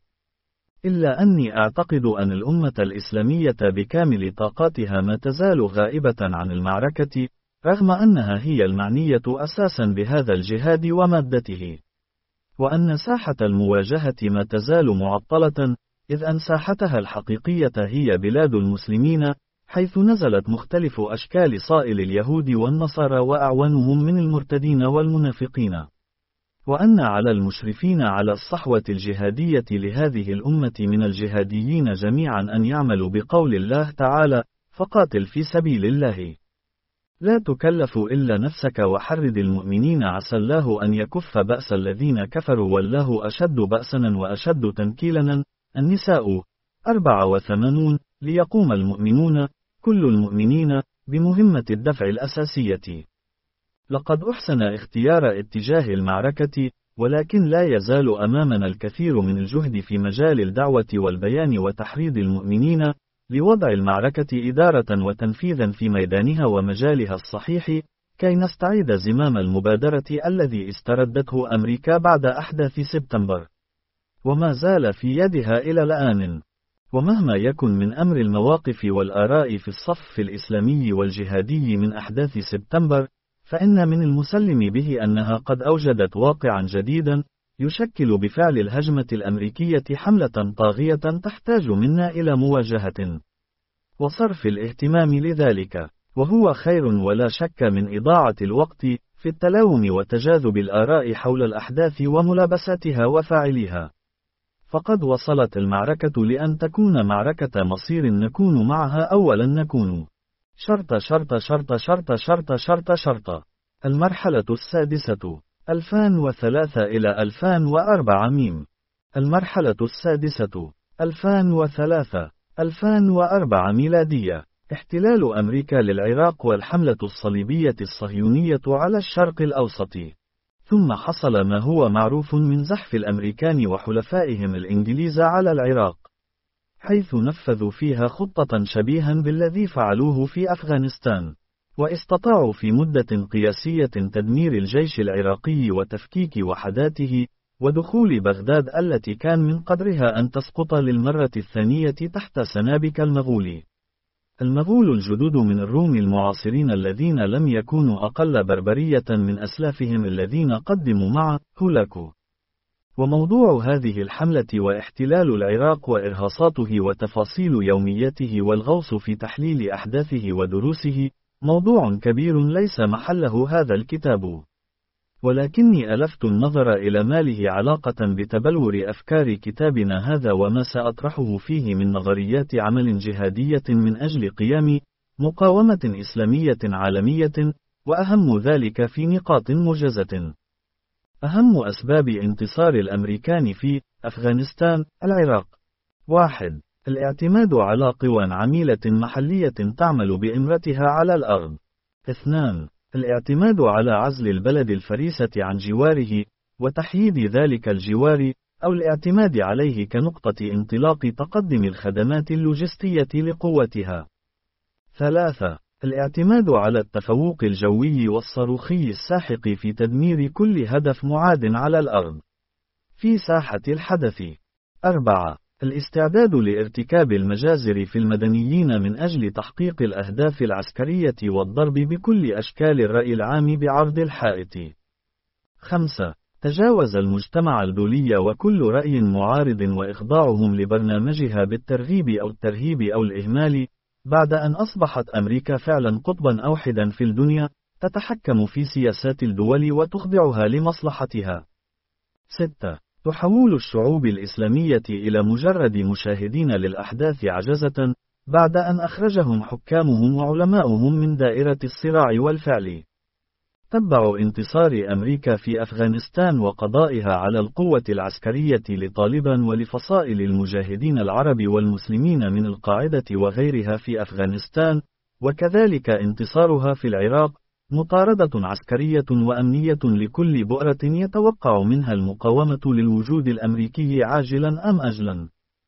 إلا أني أعتقد أن الأمة الإسلامية بكامل طاقاتها ما تزال غائبة عن المعركة، رغم أنها هي المعنية أساسا بهذا الجهاد ومادته، وأن ساحة المواجهة ما تزال معطلة، إذ أن ساحتها الحقيقية هي بلاد المسلمين، حيث نزلت مختلف أشكال صائل اليهود والنصارى وأعوانهم من المرتدين والمنافقين، وأن على المشرفين على الصحوة الجهادية لهذه الأمة من الجهاديين جميعا أن يعملوا بقول الله تعالى: فقاتل في سبيل الله لا تكلف إلا نفسك وحرد المؤمنين عسى الله أن يكف بأس الذين كفروا والله أشد بأسا وأشد تنكيلا. النساء أربعة وثمانون. ليقوم المؤمنون كل المؤمنين بمهمة الدفع الأساسية. لقد أحسن اختيار اتجاه المعركة، ولكن لا يزال أمامنا الكثير من الجهد في مجال الدعوة والبيان وتحريض المؤمنين لوضع المعركة إدارة وتنفيذا في ميدانها ومجالها الصحيح، كي نستعيد زمام المبادرة الذي استردته أمريكا بعد أحداث سبتمبر، وما زال في يدها إلى الآن. ومهما يكن من أمر المواقف والآراء في الصف الإسلامي والجهادي من أحداث سبتمبر، فإن من المسلم به أنها قد أوجدت واقعا جديدا، يشكل بفعل الهجمة الأمريكية حملة طاغية تحتاج منا إلى مواجهة وصرف الاهتمام لذلك، وهو خير ولا شك من إضاعة الوقت في التلاوم وتجاذب الآراء حول الأحداث وملابساتها وفاعليها. فقد وصلت المعركة لأن تكون معركة مصير نكون معها أولا نكون. شرط شرط شرط شرط شرط شرط شرط. المرحلة السادسة ألفين وثلاثة إلى ألفين وأربعة ميم. المرحلة السادسة ألفين وثلاثة ألفين وأربعة ميلادية. احتلال أمريكا للعراق والحملة الصليبية الصهيونية على الشرق الأوسط. ثم حصل ما هو معروف من زحف الأمريكان وحلفائهم الإنجليز على العراق، حيث نفذوا فيها خطة شبيها بالذي فعلوه في أفغانستان، واستطاعوا في مدة قياسية تدمير الجيش العراقي وتفكيك وحداته، ودخول بغداد التي كان من قدرها أن تسقط للمرة الثانية تحت سنابك المغول. المغول الجدد من الروم المعاصرين الذين لم يكونوا أقل بربرية من أسلافهم الذين قدموا مع هولاكو. وموضوع هذه الحملة واحتلال العراق وإرهاصاته وتفاصيل يومياته والغوص في تحليل أحداثه ودروسه موضوع كبير ليس محله هذا الكتاب، ولكني ألفت النظر إلى ما له علاقة بتبلور أفكار كتابنا هذا وما سأطرحه فيه من نظريات عمل جهادية من أجل قيام مقاومة إسلامية عالمية، وأهم ذلك في نقاط موجزة. أهم أسباب انتصار الأمريكان في أفغانستان العراق: واحد. الاعتماد على قوى عميلة محلية تعمل بإمرتها على الأرض. اثنان. الاعتماد على عزل البلد الفريسة عن جواره، وتحييد ذلك الجوار، أو الاعتماد عليه كنقطة انطلاق تقدم الخدمات اللوجستية لقوتها. ثلاثة. الاعتماد على التفوق الجوي والصاروخي الساحق في تدمير كل هدف معاد على الأرض في ساحة الحدث. أربعة. الاستعداد لارتكاب المجازر في المدنيين من أجل تحقيق الأهداف العسكرية والضرب بكل أشكال الرأي العام بعرض الحائط. خمسة. تجاوز المجتمع الدولي وكل رأي معارض وإخضاعهم لبرنامجها بالترغيب أو الترهيب أو الإهمال، بعد أن أصبحت أمريكا فعلا قطبا أوحدا في الدنيا، تتحكم في سياسات الدول وتخضعها لمصلحتها. ستة. تحول الشعوب الإسلامية إلى مجرد مشاهدين للأحداث عجزة، بعد أن أخرجهم حكامهم وعلماؤهم من دائرة الصراع والفعل. تبع انتصار أمريكا في أفغانستان وقضائها على القوة العسكرية لطالبان ولفصائل المجاهدين العرب والمسلمين من القاعدة وغيرها في أفغانستان، وكذلك انتصارها في العراق، مطاردة عسكرية وأمنية لكل بؤرة يتوقع منها المقاومة للوجود الأمريكي عاجلا أم أجلا.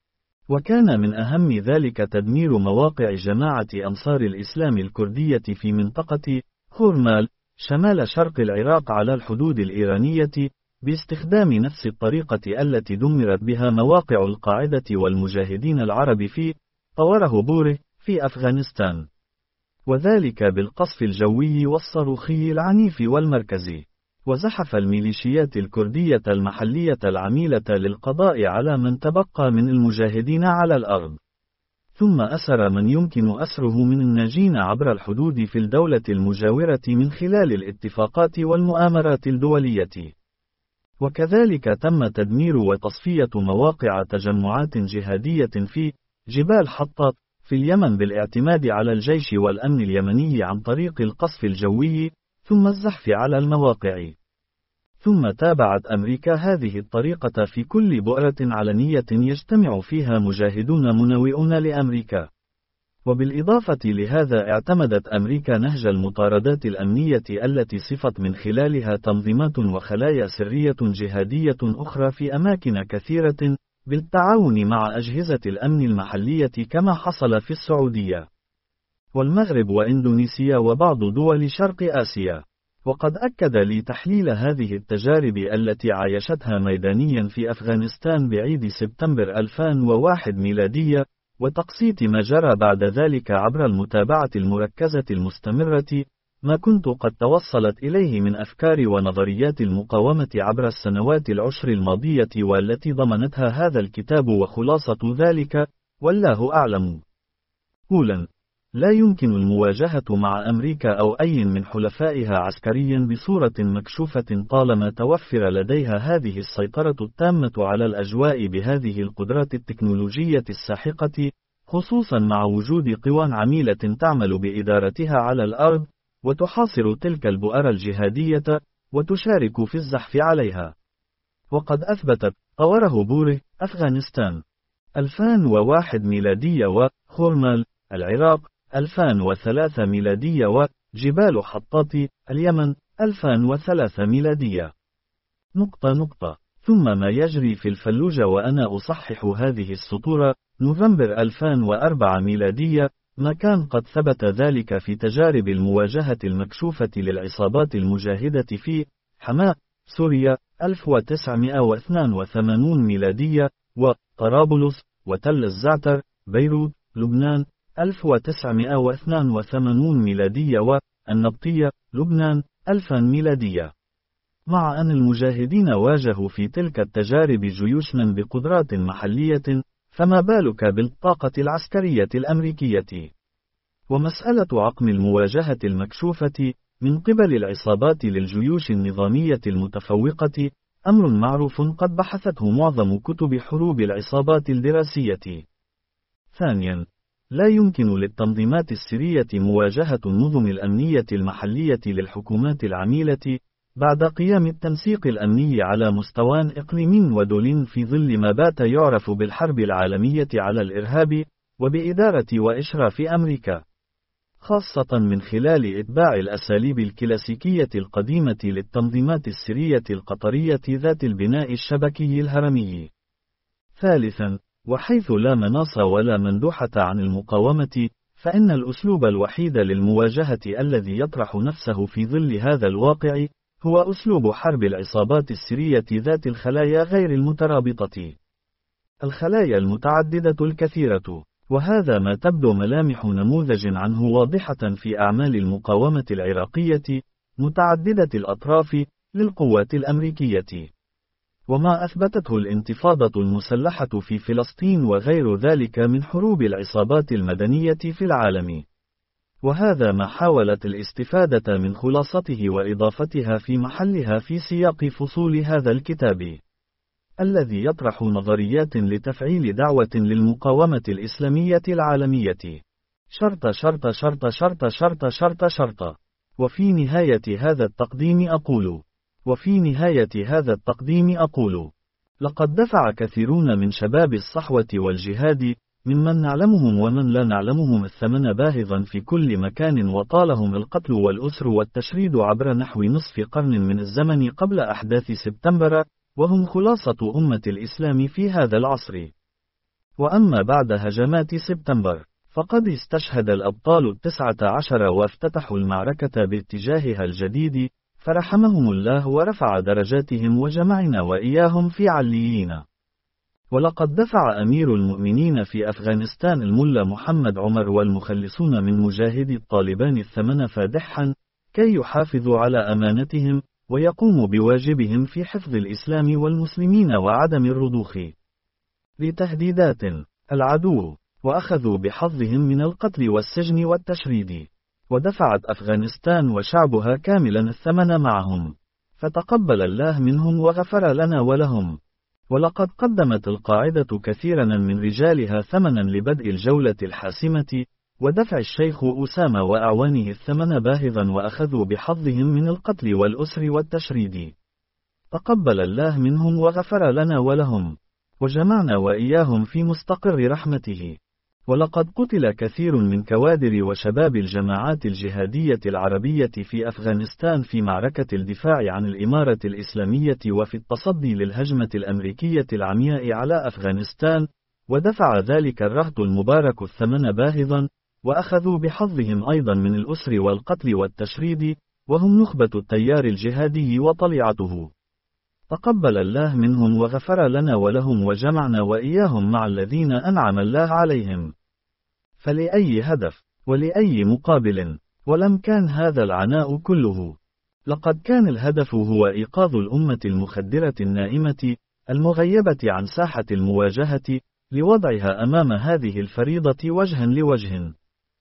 وكان من أهم ذلك تدمير مواقع جماعة أنصار الإسلام الكردية في منطقة خورمال شمال شرق العراق على الحدود الإيرانية، باستخدام نفس الطريقة التي دمرت بها مواقع القاعدة والمجاهدين العرب في طوره بوره في أفغانستان، وذلك بالقصف الجوي والصاروخي العنيف والمركزي. وزحف الميليشيات الكردية المحلية العميلة للقضاء على من تبقى من المجاهدين على الأرض، ثم أسر من يمكن أسره من الناجين عبر الحدود في الدولة المجاورة من خلال الاتفاقات والمؤامرات الدولية. وكذلك تم تدمير وتصفية مواقع تجمعات جهادية في جبال حطات في اليمن بالاعتماد على الجيش والأمن اليمني عن طريق القصف الجوي، ثم الزحف على المواقع. ثم تابعت أمريكا هذه الطريقة في كل بؤرة علنية يجتمع فيها مجاهدون مناوئون لأمريكا. وبالإضافة لهذا اعتمدت أمريكا نهج المطاردات الأمنية التي صفت من خلالها تنظيمات وخلايا سرية جهادية أخرى في أماكن كثيرة، بالتعاون مع أجهزة الأمن المحلية كما حصل في السعودية والمغرب وإندونيسيا وبعض دول شرق آسيا. وقد أكد لي تحليل هذه التجارب التي عايشتها ميدانيا في أفغانستان بعيد سبتمبر ألفين وواحد ميلادية، وتقسيط ما جرى بعد ذلك عبر المتابعة المركزة المستمرة، ما كنت قد توصلت إليه من أفكار ونظريات المقاومة عبر السنوات العشر الماضية والتي ضمنتها هذا الكتاب، وخلاصة ذلك والله أعلم. أولاً، لا يمكن المواجهة مع أمريكا أو أي من حلفائها عسكريا بصورة مكشوفة طالما توفر لديها هذه السيطرة التامة على الأجواء بهذه القدرات التكنولوجية الساحقة، خصوصا مع وجود قوى عميلة تعمل بإدارتها على الأرض، وتحاصر تلك البؤر الجهادية، وتشارك في الزحف عليها. وقد أثبتت طوره بوره أفغانستان ألفين وواحد ميلادية وخورمال العراق ألفين وثلاثة ميلادية وجبال حطاطي اليمن ألفين وثلاثة ميلادية. نقطة نقطة. ثم ما يجري في الفلوجة، وأنا أصحح هذه السطور، نوفمبر ألفين وأربعة ميلادية، ما كان قد ثبت ذلك في تجارب المواجهة المكشوفة للعصابات المجاهدة في حماة سوريا ألف وتسعمائة واثنين وثمانين ميلادية، وطرابلس وتل الزعتر بيروت لبنان ألف وتسعمائة واثنين وثمانين ميلادية، والنبطية لبنان ألفين ميلادية. مع أن المجاهدين واجهوا في تلك التجارب جيوشا بقدرات محلية، فما بالك بالطاقة العسكرية الأمريكية؟ ومسألة عقم المواجهة المكشوفة من قبل العصابات للجيوش النظامية المتفوقة أمر معروف قد بحثته معظم كتب حروب العصابات الدراسية. ثانيا، لا يمكن للتنظيمات السرية مواجهة النظم الأمنية المحلية للحكومات العميلة بعد قيام التنسيق الأمني على مستوى إقليمي ودول في ظل ما بات يعرف بالحرب العالمية على الإرهاب، وبإدارة وإشراف أمريكا، خاصة من خلال إتباع الأساليب الكلاسيكية القديمة للتنظيمات السرية القطرية ذات البناء الشبكي الهرمي. ثالثا، وحيث لا مناص ولا مندوحة عن المقاومة، فإن الأسلوب الوحيد للمواجهة الذي يطرح نفسه في ظل هذا الواقع هو أسلوب حرب العصابات السرية ذات الخلايا غير المترابطة، الخلايا المتعددة الكثيرة، وهذا ما تبدو ملامح نموذج عنه واضحة في أعمال المقاومة العراقية متعددة الأطراف للقوات الأمريكية، وما أثبتته الانتفاضة المسلحة في فلسطين وغير ذلك من حروب العصابات المدنية في العالم. وهذا ما حاولت الاستفادة من خلاصته وإضافتها في محلها في سياق فصول هذا الكتاب، الذي يطرح نظريات لتفعيل دعوة للمقاومة الإسلامية العالمية. شرط شرط شرط شرط شرط شرط شرط. وفي نهاية هذا التقديم أقول وفي نهاية هذا التقديم أقول لقد دفع كثيرون من شباب الصحوة والجهاد ممن نعلمهم ومن لا نعلمهم الثمن باهظا في كل مكان، وطالهم القتل والأسر والتشريد عبر نحو نصف قرن من الزمن قبل أحداث سبتمبر، وهم خلاصة أمة الإسلام في هذا العصر. وأما بعد هجمات سبتمبر، فقد استشهد الأبطال التسعة عشر وافتتحوا المعركة باتجاهها الجديد، فرحمهم الله ورفع درجاتهم وجمعنا وإياهم في عليين. ولقد دفع أمير المؤمنين في أفغانستان الملا محمد عمر والمخلصون من مجاهدي الطالبان الثمن فادحا، كي يحافظوا على أمانتهم ويقوموا بواجبهم في حفظ الإسلام والمسلمين وعدم الرضوخ لتهديدات العدو، وأخذوا بحظهم من القتل والسجن والتشريد. ودفعت أفغانستان وشعبها كاملا الثمن معهم، فتقبل الله منهم وغفر لنا ولهم. ولقد قدمت القاعدة كثيرا من رجالها ثمنا لبدء الجولة الحاسمة، ودفع الشيخ أسامة وأعوانه الثمن باهظا، وأخذوا بحظهم من القتل والأسر والتشريد. تقبل الله منهم وغفر لنا ولهم، وجمعنا وإياهم في مستقر رحمته. ولقد قتل كثير من كوادر وشباب الجماعات الجهادية العربية في أفغانستان في معركة الدفاع عن الإمارة الإسلامية وفي التصدي للهجمة الأمريكية العمياء على أفغانستان، ودفع ذلك الرهط المبارك الثمن باهظا، وأخذوا بحظهم أيضا من الأسر والقتل والتشريد، وهم نخبة التيار الجهادي وطليعته. تقبل الله منهم وغفر لنا ولهم وجمعنا وإياهم مع الذين أنعم الله عليهم. فلأي هدف؟ ولأي مقابل؟ ولم كان هذا العناء كله. لقد كان الهدف هو إيقاظ الأمة المخدرة النائمة المغيبة عن ساحة المواجهة لوضعها أمام هذه الفريضة وجها لوجه.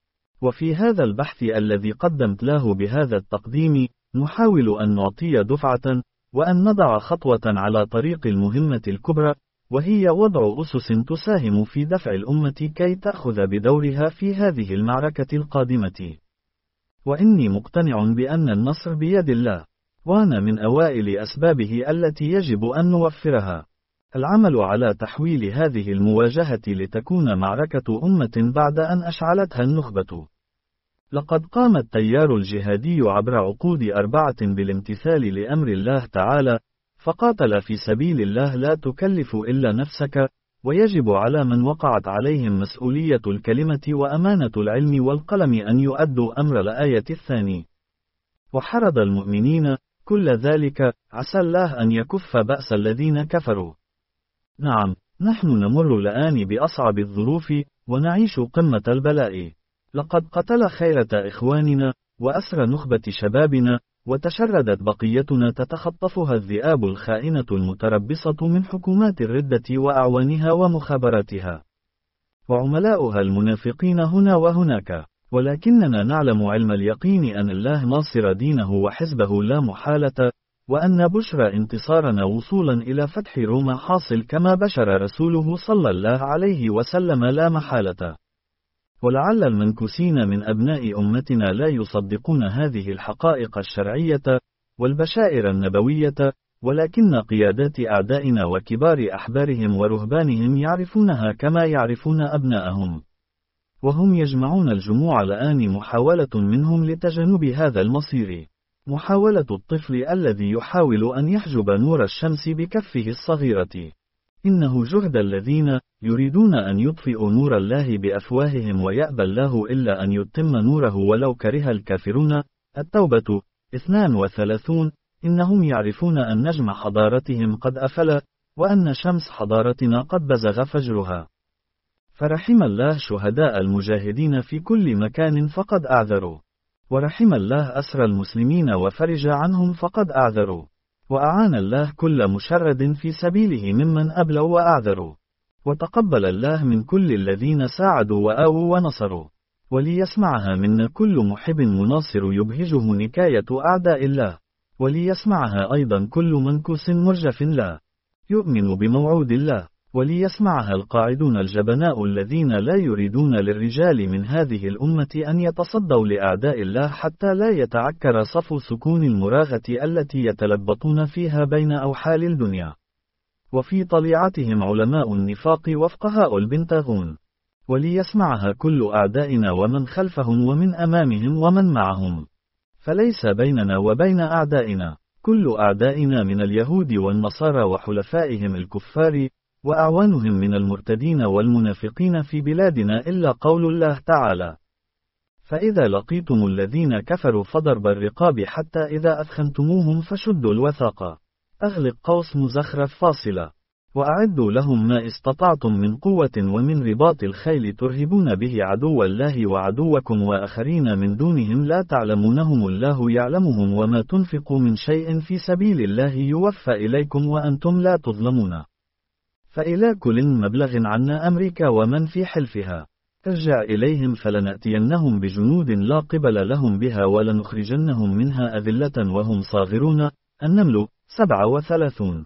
وفي هذا البحث الذي قدمت له بهذا التقديم نحاول أن نعطي دفعة وأن نضع خطوة على طريق المهمة الكبرى، وهي وضع أسس تساهم في دفع الأمة كي تأخذ بدورها في هذه المعركة القادمة. وإني مقتنع بأن النصر بيد الله، وأنا من أوائل أسبابه التي يجب أن نوفرها. العمل على تحويل هذه المواجهة لتكون معركة أمة بعد أن أشعلتها النخبة. لقد قام التيار الجهادي عبر عقود أربعة بالامتثال لأمر الله تعالى، فقاتل في سبيل الله لا تكلف إلا نفسك، ويجب على من وقعت عليهم مسؤولية الكلمة وأمانة العلم والقلم أن يؤدوا أمر الآية الثاني. وحرض المؤمنين كل ذلك عسى الله أن يكف بأس الذين كفروا. نعم، نحن نمر الآن بأصعب الظروف، ونعيش قمة البلاء. لقد قتل خيرة إخواننا، وأسرى نخبة شبابنا، وتشردت بقيتنا تتخطفها الذئاب الخائنة المتربصة من حكومات الردة وأعوانها ومخابراتها، وعملاؤها المنافقين هنا وهناك. ولكننا نعلم علم اليقين أن الله ناصر دينه وحزبه لا محالة، وأن بشرى انتصارنا وصولا إلى فتح روما حاصل كما بشر رسوله صلى الله عليه وسلم لا محالة. ولعل المنكوسين من أبناء أمتنا لا يصدقون هذه الحقائق الشرعية والبشائر النبوية، ولكن قيادات أعدائنا وكبار أحبارهم ورهبانهم يعرفونها كما يعرفون أبناءهم، وهم يجمعون الجموع الآن محاولة منهم لتجنب هذا المصير، محاولة الطفل الذي يحاول أن يحجب نور الشمس بكفه الصغيرة. إنه جهد الذين يريدون أن يطفئوا نور الله بأفواههم ويأبى الله إلا أن يتم نوره ولو كره الكافرون. التوبة اثنان وثلاثون. إنهم يعرفون أن نجم حضارتهم قد أفل، وأن شمس حضارتنا قد بزغ فجرها. فرحم الله شهداء المجاهدين في كل مكان فقد أعذروا، ورحم الله أسرى المسلمين وفرج عنهم فقد أعذروا، وأعان الله كل مشرد في سبيله ممن أبلوا وأعذروا، وتقبل الله من كل الذين ساعدوا وآووا ونصروا. وليسمعها منا كل محب مناصر يبهجه نكاية أعداء الله، وليسمعها أيضا كل منكوس مرجف لا يؤمن بموعود الله، وليسمعها القاعدون الجبناء الذين لا يريدون للرجال من هذه الأمة أن يتصدوا لأعداء الله حتى لا يتعكر صفو سكون المراغة التي يتلبطون فيها بين أوحال الدنيا. وفي طليعتهم علماء النفاق وفقهاء البنتاغون. وليسمعها كل أعدائنا ومن خلفهم ومن أمامهم ومن معهم، فليس بيننا وبين أعدائنا كل أعدائنا من اليهود والنصارى وحلفائهم الكفار وأعوانهم من المرتدين والمنافقين في بلادنا إلا قول الله تعالى: فإذا لقيتم الذين كفروا فضرب الرقاب حتى إذا أثخنتموهم فشدوا الوثاق. أغلق قوس مزخرف فاصلة. وأعدوا لهم ما استطعتم من قوة ومن رباط الخيل ترهبون به عدو الله وعدوكم وآخرين من دونهم لا تعلمونهم الله يعلمهم وما تنفقوا من شيء في سبيل الله يوفى إليكم وأنتم لا تظلمون. فإلى كل مبلغ عنا أمريكا ومن في حلفها. ارجع إليهم فلنأتينهم بجنود لا قبل لهم بها ولنخرجنهم منها أذلة وهم صاغرون. النمل سبعة وثلاثون.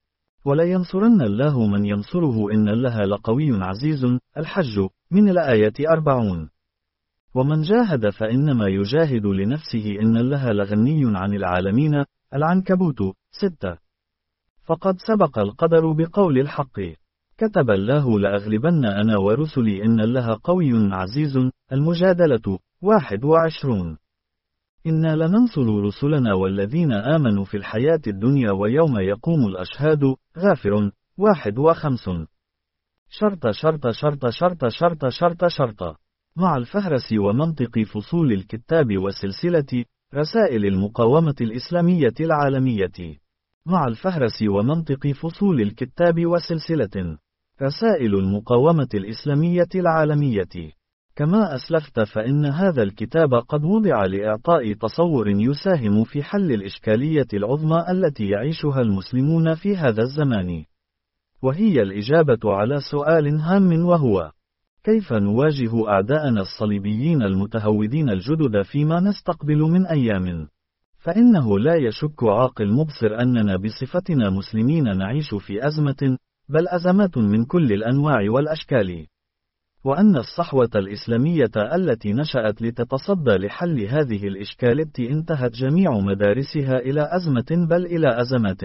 ولينصرن الله من ينصره إن الله لقوي عزيز. الحج من الآية أربعون. ومن جاهد فإنما يجاهد لنفسه إن الله لغني عن العالمين. العنكبوت ستة. فقد سبق القدر بقول الحق: كتب الله لأغلبن أنا ورسلي إن الله قوي عزيز. المجادلة واحد وعشرون. إنا لننصر رسلنا والذين آمنوا في الحياة الدنيا ويوم يقوم الأشهاد. غافر واحد وخمسون. شرط شرط شرط شرط شرط شرط شرط. مع الفهرس ومنطق فصول الكتاب وسلسلة رسائل المقاومة الإسلامية العالمية. مع الفهرس ومنطق فصول الكتاب وسلسلة رسائل المقاومة الإسلامية العالمية. كما أسلفت فإن هذا الكتاب قد وضع لإعطاء تصور يساهم في حل الإشكالية العظمى التي يعيشها المسلمون في هذا الزمان، وهي الإجابة على سؤال هام، وهو: كيف نواجه أعداءنا الصليبيين المتهودين الجدد فيما نستقبل من أيام؟ فإنه لا يشك عاقل مبصر أننا بصفتنا مسلمين نعيش في أزمة، بل أزمات من كل الأنواع والأشكال، وأن الصحوة الإسلامية التي نشأت لتتصدى لحل هذه الإشكالات انتهت جميع مدارسها إلى أزمة بل إلى أزمات،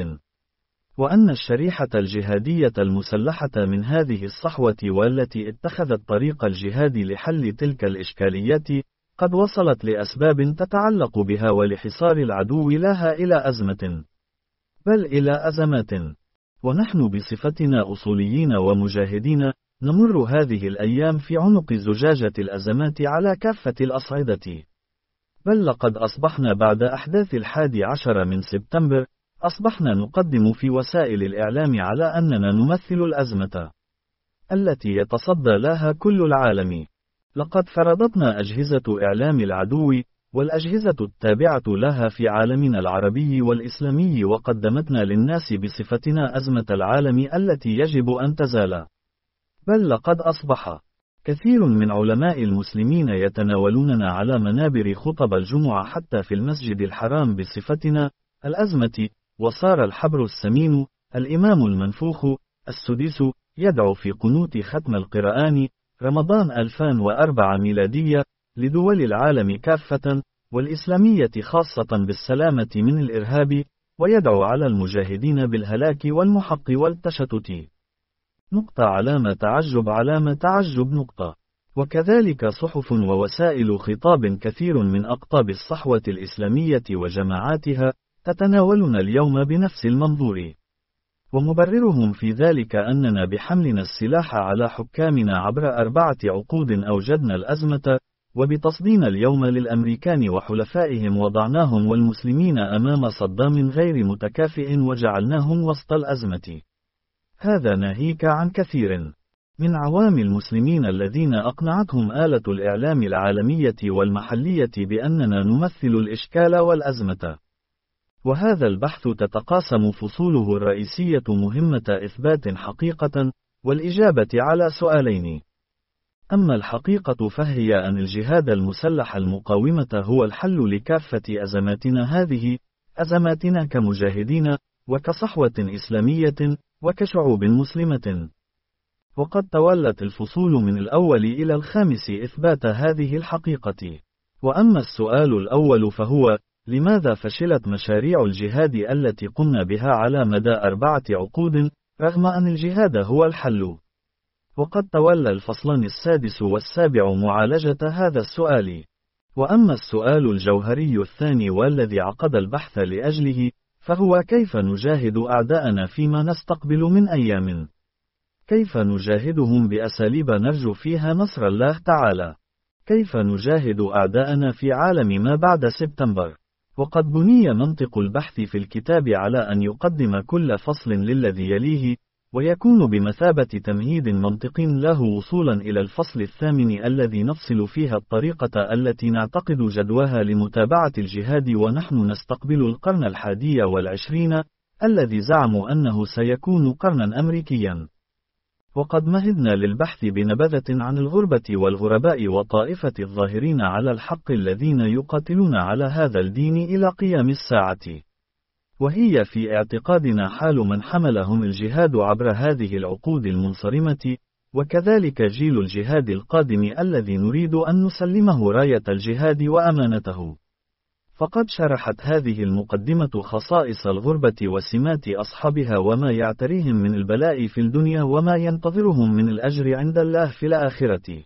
وأن الشريحة الجهادية المسلحة من هذه الصحوة والتي اتخذت طريق الجهاد لحل تلك الإشكاليات قد وصلت لأسباب تتعلق بها ولحصار العدو لها إلى أزمة بل إلى أزمات. ونحن بصفتنا أصوليين ومجاهدين نمر هذه الأيام في عنق زجاجة الأزمات على كافة الأصعدة، بل لقد أصبحنا بعد أحداث الحادي عشر من سبتمبر أصبحنا نقدم في وسائل الإعلام على أننا نمثل الأزمة التي يتصدى لها كل العالم. لقد فرضتنا أجهزة إعلام العدو والأجهزة التابعة لها في عالمنا العربي والإسلامي، وقدمتنا للناس بصفتنا أزمة العالم التي يجب أن تزال. بل لقد أصبح كثير من علماء المسلمين يتناولوننا على منابر خطب الجمعة حتى في المسجد الحرام بصفتنا الأزمة، وصار الحبر السمين الإمام المنفوخ السديس يدعو في قنوت ختم القرآن رمضان ألفين وأربعة ميلادية لدول العالم كافة والإسلامية خاصة بالسلامة من الإرهاب، ويدعو على المجاهدين بالهلاك والمحق والتشتت. نقطة علامة تعجب علامة تعجب نقطة. وكذلك صحف ووسائل خطاب كثير من أقطاب الصحوة الإسلامية وجماعاتها تتناولنا اليوم بنفس المنظور، ومبررهم في ذلك أننا بحملنا السلاح على حكامنا عبر أربعة عقود أوجدنا الأزمة، وبتصدينا اليوم للأمريكان وحلفائهم وضعناهم والمسلمين أمام صدام غير متكافئ وجعلناهم وسط الأزمة. هذا ناهيك عن كثير من عوام المسلمين الذين أقنعتهم آلة الإعلام العالمية والمحلية بأننا نمثل الإشكال والأزمة. وهذا البحث تتقاسم فصوله الرئيسية مهمة إثبات حقيقة والإجابة على سؤالين. أما الحقيقة فهي أن الجهاد المسلح المقاومة هو الحل لكافة أزماتنا هذه، أزماتنا كمجاهدين وكصحوة إسلامية وكشعوب مسلمة. وقد تولت الفصول من الأول إلى الخامس إثبات هذه الحقيقة. وأما السؤال الأول فهو: لماذا فشلت مشاريع الجهاد التي قمنا بها على مدى أربعة عقود رغم أن الجهاد هو الحل؟ وقد تولى الفصلان السادس والسابع معالجة هذا السؤال. وأما السؤال الجوهري الثاني والذي عقد البحث لأجله فهو: كيف نجاهد أعداءنا فيما نستقبل من أيام؟ كيف نجاهدهم بأساليب نرجو فيها نصر الله تعالى؟ كيف نجاهد أعداءنا في عالم ما بعد سبتمبر؟ وقد بني منطق البحث في الكتاب على أن يقدم كل فصل للذي يليه، ويكون بمثابة تمهيد منطقي له وصولا إلى الفصل الثامن الذي نفصل فيها الطريقة التي نعتقد جدواها لمتابعة الجهاد ونحن نستقبل القرن الحادي والعشرين الذي زعموا أنه سيكون قرنا أمريكيا. وقد مهدنا للبحث بنبذة عن الغربة والغرباء وطائفة الظاهرين على الحق الذين يقاتلون على هذا الدين إلى قيام الساعة، وهي في اعتقادنا حال من حملهم الجهاد عبر هذه العقود المنصرمة، وكذلك جيل الجهاد القادم الذي نريد أن نسلمه راية الجهاد وأمانته. فقد شرحت هذه المقدمة خصائص الغربة وسمات أصحابها وما يعتريهم من البلاء في الدنيا وما ينتظرهم من الأجر عند الله في الآخرة،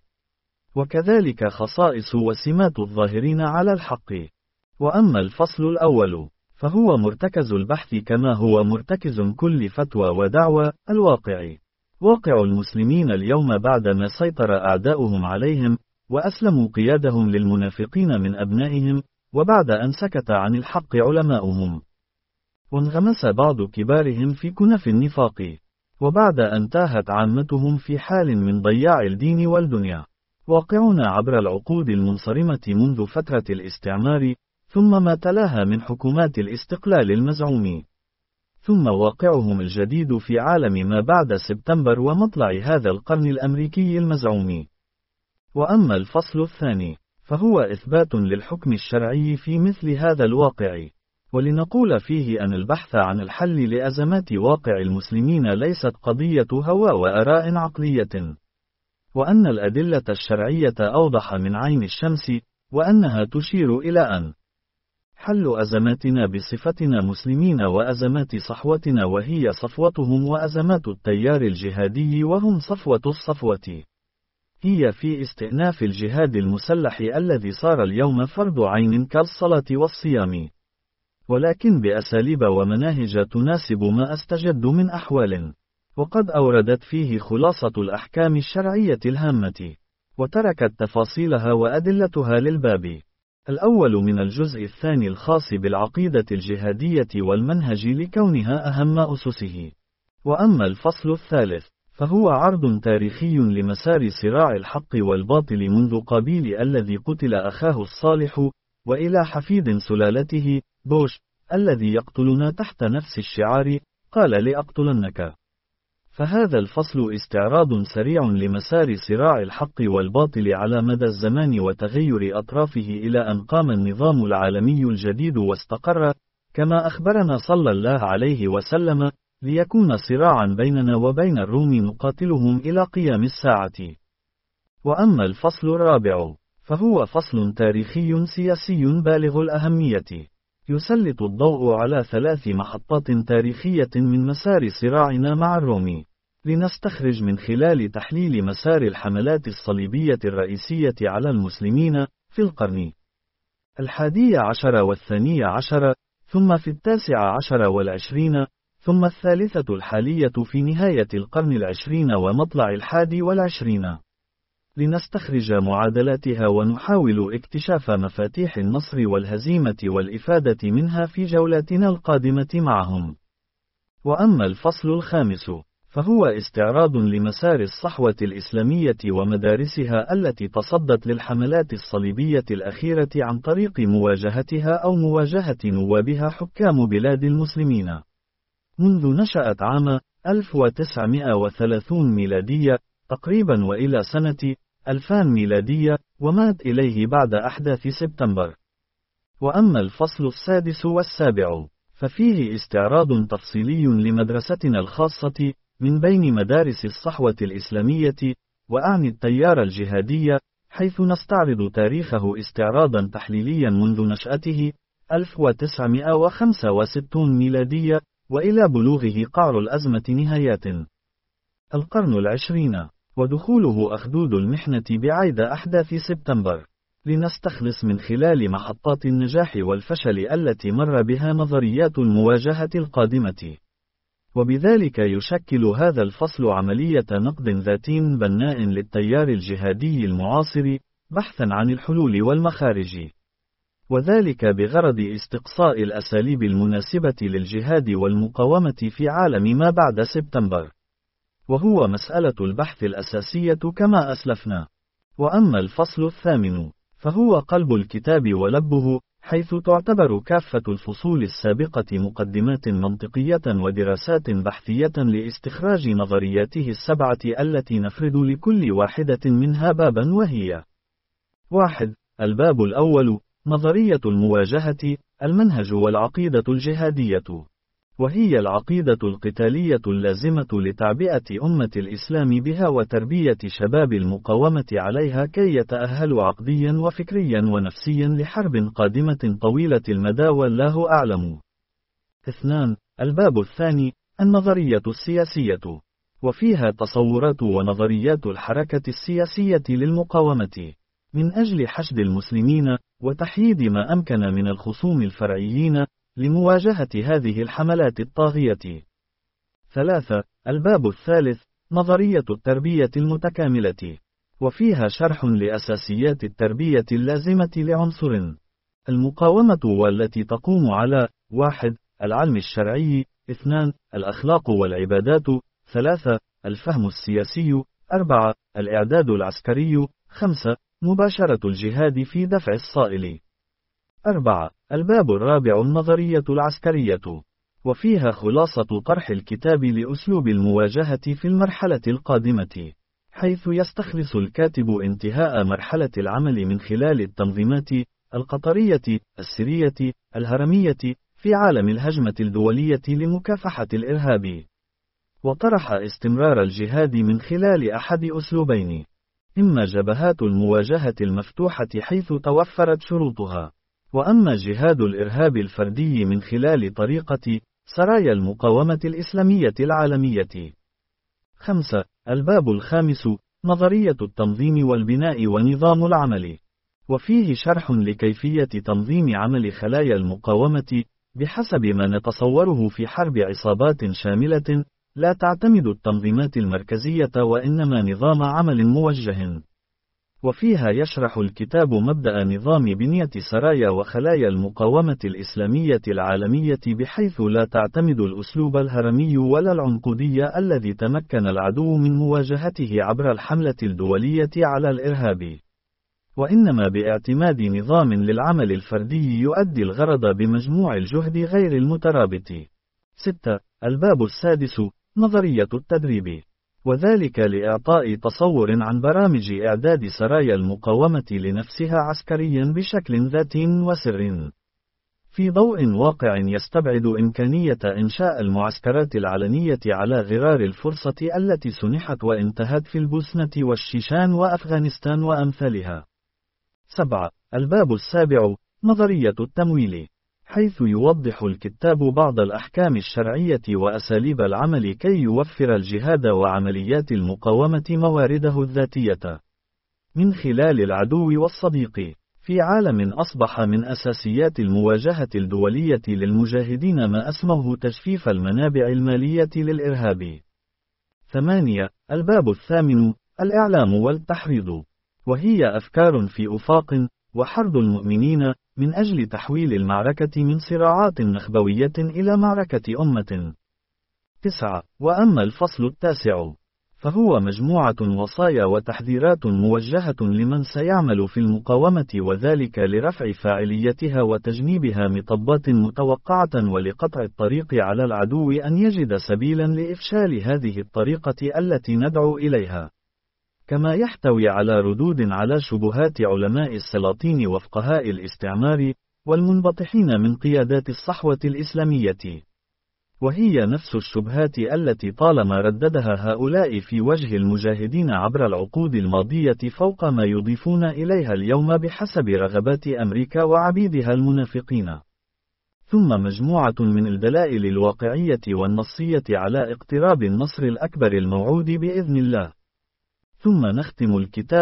وكذلك خصائص وسمات الظاهرين على الحق. وأما الفصل الأول فهو مرتكز البحث كما هو مرتكز كل فتوى ودعوى: الواقع. واقع المسلمين اليوم بعدما سيطر أعداؤهم عليهم وأسلموا قيادهم للمنافقين من أبنائهم، وبعد أن سكت عن الحق علماؤهم. وانغمس بعض كبارهم في كنف النفاق، وبعد أن تاهت عامتهم في حال من ضياع الدين والدنيا، واقعون عبر العقود المنصرمة منذ فترة الاستعمار، ثم ما تلاها من حكومات الاستقلال المزعوم، ثم واقعهم الجديد في عالم ما بعد سبتمبر ومطلع هذا القرن الأمريكي المزعوم. وأما الفصل الثاني، فهو إثبات للحكم الشرعي في مثل هذا الواقع، ولنقول فيه أن البحث عن الحل لأزمات واقع المسلمين ليست قضية هوى وآراء عقلية، وأن الأدلة الشرعية أوضح من عين الشمس، وأنها تشير إلى أن حل أزماتنا بصفتنا مسلمين وأزمات صحوتنا وهي صفوتهم وأزمات التيار الجهادي وهم صفوة الصفوة، هي في استئناف الجهاد المسلح الذي صار اليوم فرض عين كالصلاة والصيام، ولكن بأساليب ومناهج تناسب ما استجد من أحوال، وقد أوردت فيه خلاصة الأحكام الشرعية الهامة، وتركت تفاصيلها وأدلتها للباب الأول من الجزء الثاني الخاص بالعقيدة الجهادية والمنهج لكونها أهم أسسه. وأما الفصل الثالث، فهو عرض تاريخي لمسار صراع الحق والباطل منذ قابيل الذي قتل أخاه الصالح، وإلى حفيد سلالته بوش الذي يقتلنا تحت نفس الشعار قال لأقتلنك. فهذا الفصل استعراض سريع لمسار صراع الحق والباطل على مدى الزمان وتغير أطرافه إلى أن قام النظام العالمي الجديد واستقر، كما أخبرنا صلى الله عليه وسلم، ليكون صراعا بيننا وبين الروم نقاتلهم إلى قيام الساعة. وأما الفصل الرابع، فهو فصل تاريخي سياسي بالغ الأهمية، يسلط الضوء على ثلاث محطات تاريخية من مسار صراعنا مع الروم، لنستخرج من خلال تحليل مسار الحملات الصليبية الرئيسية على المسلمين في القرن الحادي عشر والثاني عشر، ثم في التاسع عشر والعشرين، ثم الثالثة الحالية في نهاية القرن العشرين ومطلع الحادي والعشرين، لنستخرج معادلاتها ونحاول اكتشاف مفاتيح النصر والهزيمة والإفادة منها في جولاتنا القادمة معهم. وأما الفصل الخامس، فهو استعراض لمسار الصحوة الإسلامية ومدارسها التي تصدت للحملات الصليبية الأخيرة عن طريق مواجهتها أو مواجهة نوابها حكام بلاد المسلمين، منذ نشأت عام ألف وتسعمائة وثلاثين ميلادية تقريبا وإلى سنة ألفين ميلادية، ومات إليه بعد أحداث سبتمبر. وأما الفصل السادس والسابع، ففيه استعراض تفصيلي لمدرستنا الخاصة من بين مدارس الصحوة الإسلامية، وأعني التيار الجهادي، حيث نستعرض تاريخه استعراضا تحليليا منذ نشأته ألف وتسعمائة وخمسة وستين ميلادية وإلى بلوغه قعر الأزمة نهايات القرن العشرين، ودخوله أخدود المحنة بعيد أحداث سبتمبر، لنستخلص من خلال محطات النجاح والفشل التي مر بها نظريات المواجهة القادمة. وبذلك يشكل هذا الفصل عملية نقد ذاتي بناء للتيار الجهادي المعاصر، بحثا عن الحلول والمخارج، وذلك بغرض استقصاء الأساليب المناسبة للجهاد والمقاومة في عالم ما بعد سبتمبر، وهو مسألة البحث الأساسية كما أسلفنا. وأما الفصل الثامن، فهو قلب الكتاب ولبه، حيث تعتبر كافة الفصول السابقة مقدمات منطقية ودراسات بحثية لاستخراج نظرياته السبعة التي نفرد لكل واحدة منها بابا، وهي: واحد. الباب الأول، نظرية المواجهة، المنهج والعقيدة الجهادية، وهي العقيدة القتالية اللازمة لتعبئة أمة الإسلام بها وتربية شباب المقاومة عليها كي يتأهلوا عقديا وفكريا ونفسيا لحرب قادمة طويلة المدى والله أعلم. اثنان. الباب الثاني، النظرية السياسية، وفيها تصورات ونظريات الحركة السياسية للمقاومة من أجل حشد المسلمين وتحييد ما أمكن من الخصوم الفرعيين لمواجهة هذه الحملات الطاغية. ثلاثة. الباب الثالث، نظرية التربية المتكاملة، وفيها شرح لأساسيات التربية اللازمة لعنصر المقاومة، والتي تقوم على: واحد. العلم الشرعي. اثنان الأخلاق والعبادات. ثلاثة الفهم السياسي. أربعة الإعداد العسكري. خمسة مباشرة الجهاد في دفع الصائل. أربعة الباب الرابع النظرية العسكرية، وفيها خلاصة طرح الكتاب لأسلوب المواجهة في المرحلة القادمة، حيث يستخلص الكاتب انتهاء مرحلة العمل من خلال التنظيمات القطرية، السرية، الهرمية في عالم الهجمة الدولية لمكافحة الإرهاب. وطرح استمرار الجهاد من خلال أحد أسلوبين: إما جبهات المواجهة المفتوحة حيث توفرت شروطها، وأما جهاد الإرهاب الفردي من خلال طريقة سرايا المقاومة الإسلامية العالمية. خمسة الباب الخامس نظرية التنظيم والبناء ونظام العمل، وفيه شرح لكيفية تنظيم عمل خلايا المقاومة بحسب ما نتصوره في حرب عصابات شاملة لا تعتمد التنظيمات المركزية وإنما نظام عمل موجه. وفيها يشرح الكتاب مبدأ نظام بنية سرايا وخلايا المقاومة الإسلامية العالمية بحيث لا تعتمد الأسلوب الهرمي ولا العنقودي الذي تمكن العدو من مواجهته عبر الحملة الدولية على الإرهاب، وإنما باعتماد نظام للعمل الفردي يؤدي الغرض بمجموع الجهد غير المترابط. ستة الباب السادس نظرية التدريب، وذلك لإعطاء تصور عن برامج إعداد سرايا المقاومة لنفسها عسكريا بشكل ذاتي وسر، في ضوء واقع يستبعد إمكانية إنشاء المعسكرات العلنية على غرار الفرصة التي سنحت وانتهت في البوسنة والشيشان وأفغانستان وأمثالها. سبعة الباب السابع نظرية التمويل، حيث يوضح الكتاب بعض الأحكام الشرعية وأساليب العمل كي يوفر الجهاد وعمليات المقاومة موارده الذاتية من خلال العدو والصديق، في عالم أصبح من أساسيات المواجهة الدولية للمجاهدين ما أسموه تجفيف المنابع المالية للإرهاب. ثمانية الباب الثامن الإعلام والتحريض، وهي أفكار في أفاق وحرض المؤمنين من أجل تحويل المعركة من صراعات نخبوية إلى معركة أمة. تسعة وأما الفصل التاسع فهو مجموعة وصايا وتحذيرات موجهة لمن سيعمل في المقاومة، وذلك لرفع فاعليتها وتجنيبها مطبات متوقعة ولقطع الطريق على العدو أن يجد سبيلا لإفشال هذه الطريقة التي ندعو إليها، كما يحتوي على ردود على شبهات علماء السلاطين وفقهاء الاستعمار والمنبطحين من قيادات الصحوة الإسلامية، وهي نفس الشبهات التي طالما رددها هؤلاء في وجه المجاهدين عبر العقود الماضية فوق ما يضيفون إليها اليوم بحسب رغبات أمريكا وعبيدها المنافقين. ثم مجموعة من الدلائل الواقعية والنصية على اقتراب النصر الأكبر الموعود بإذن الله. ثم نختم الكتاب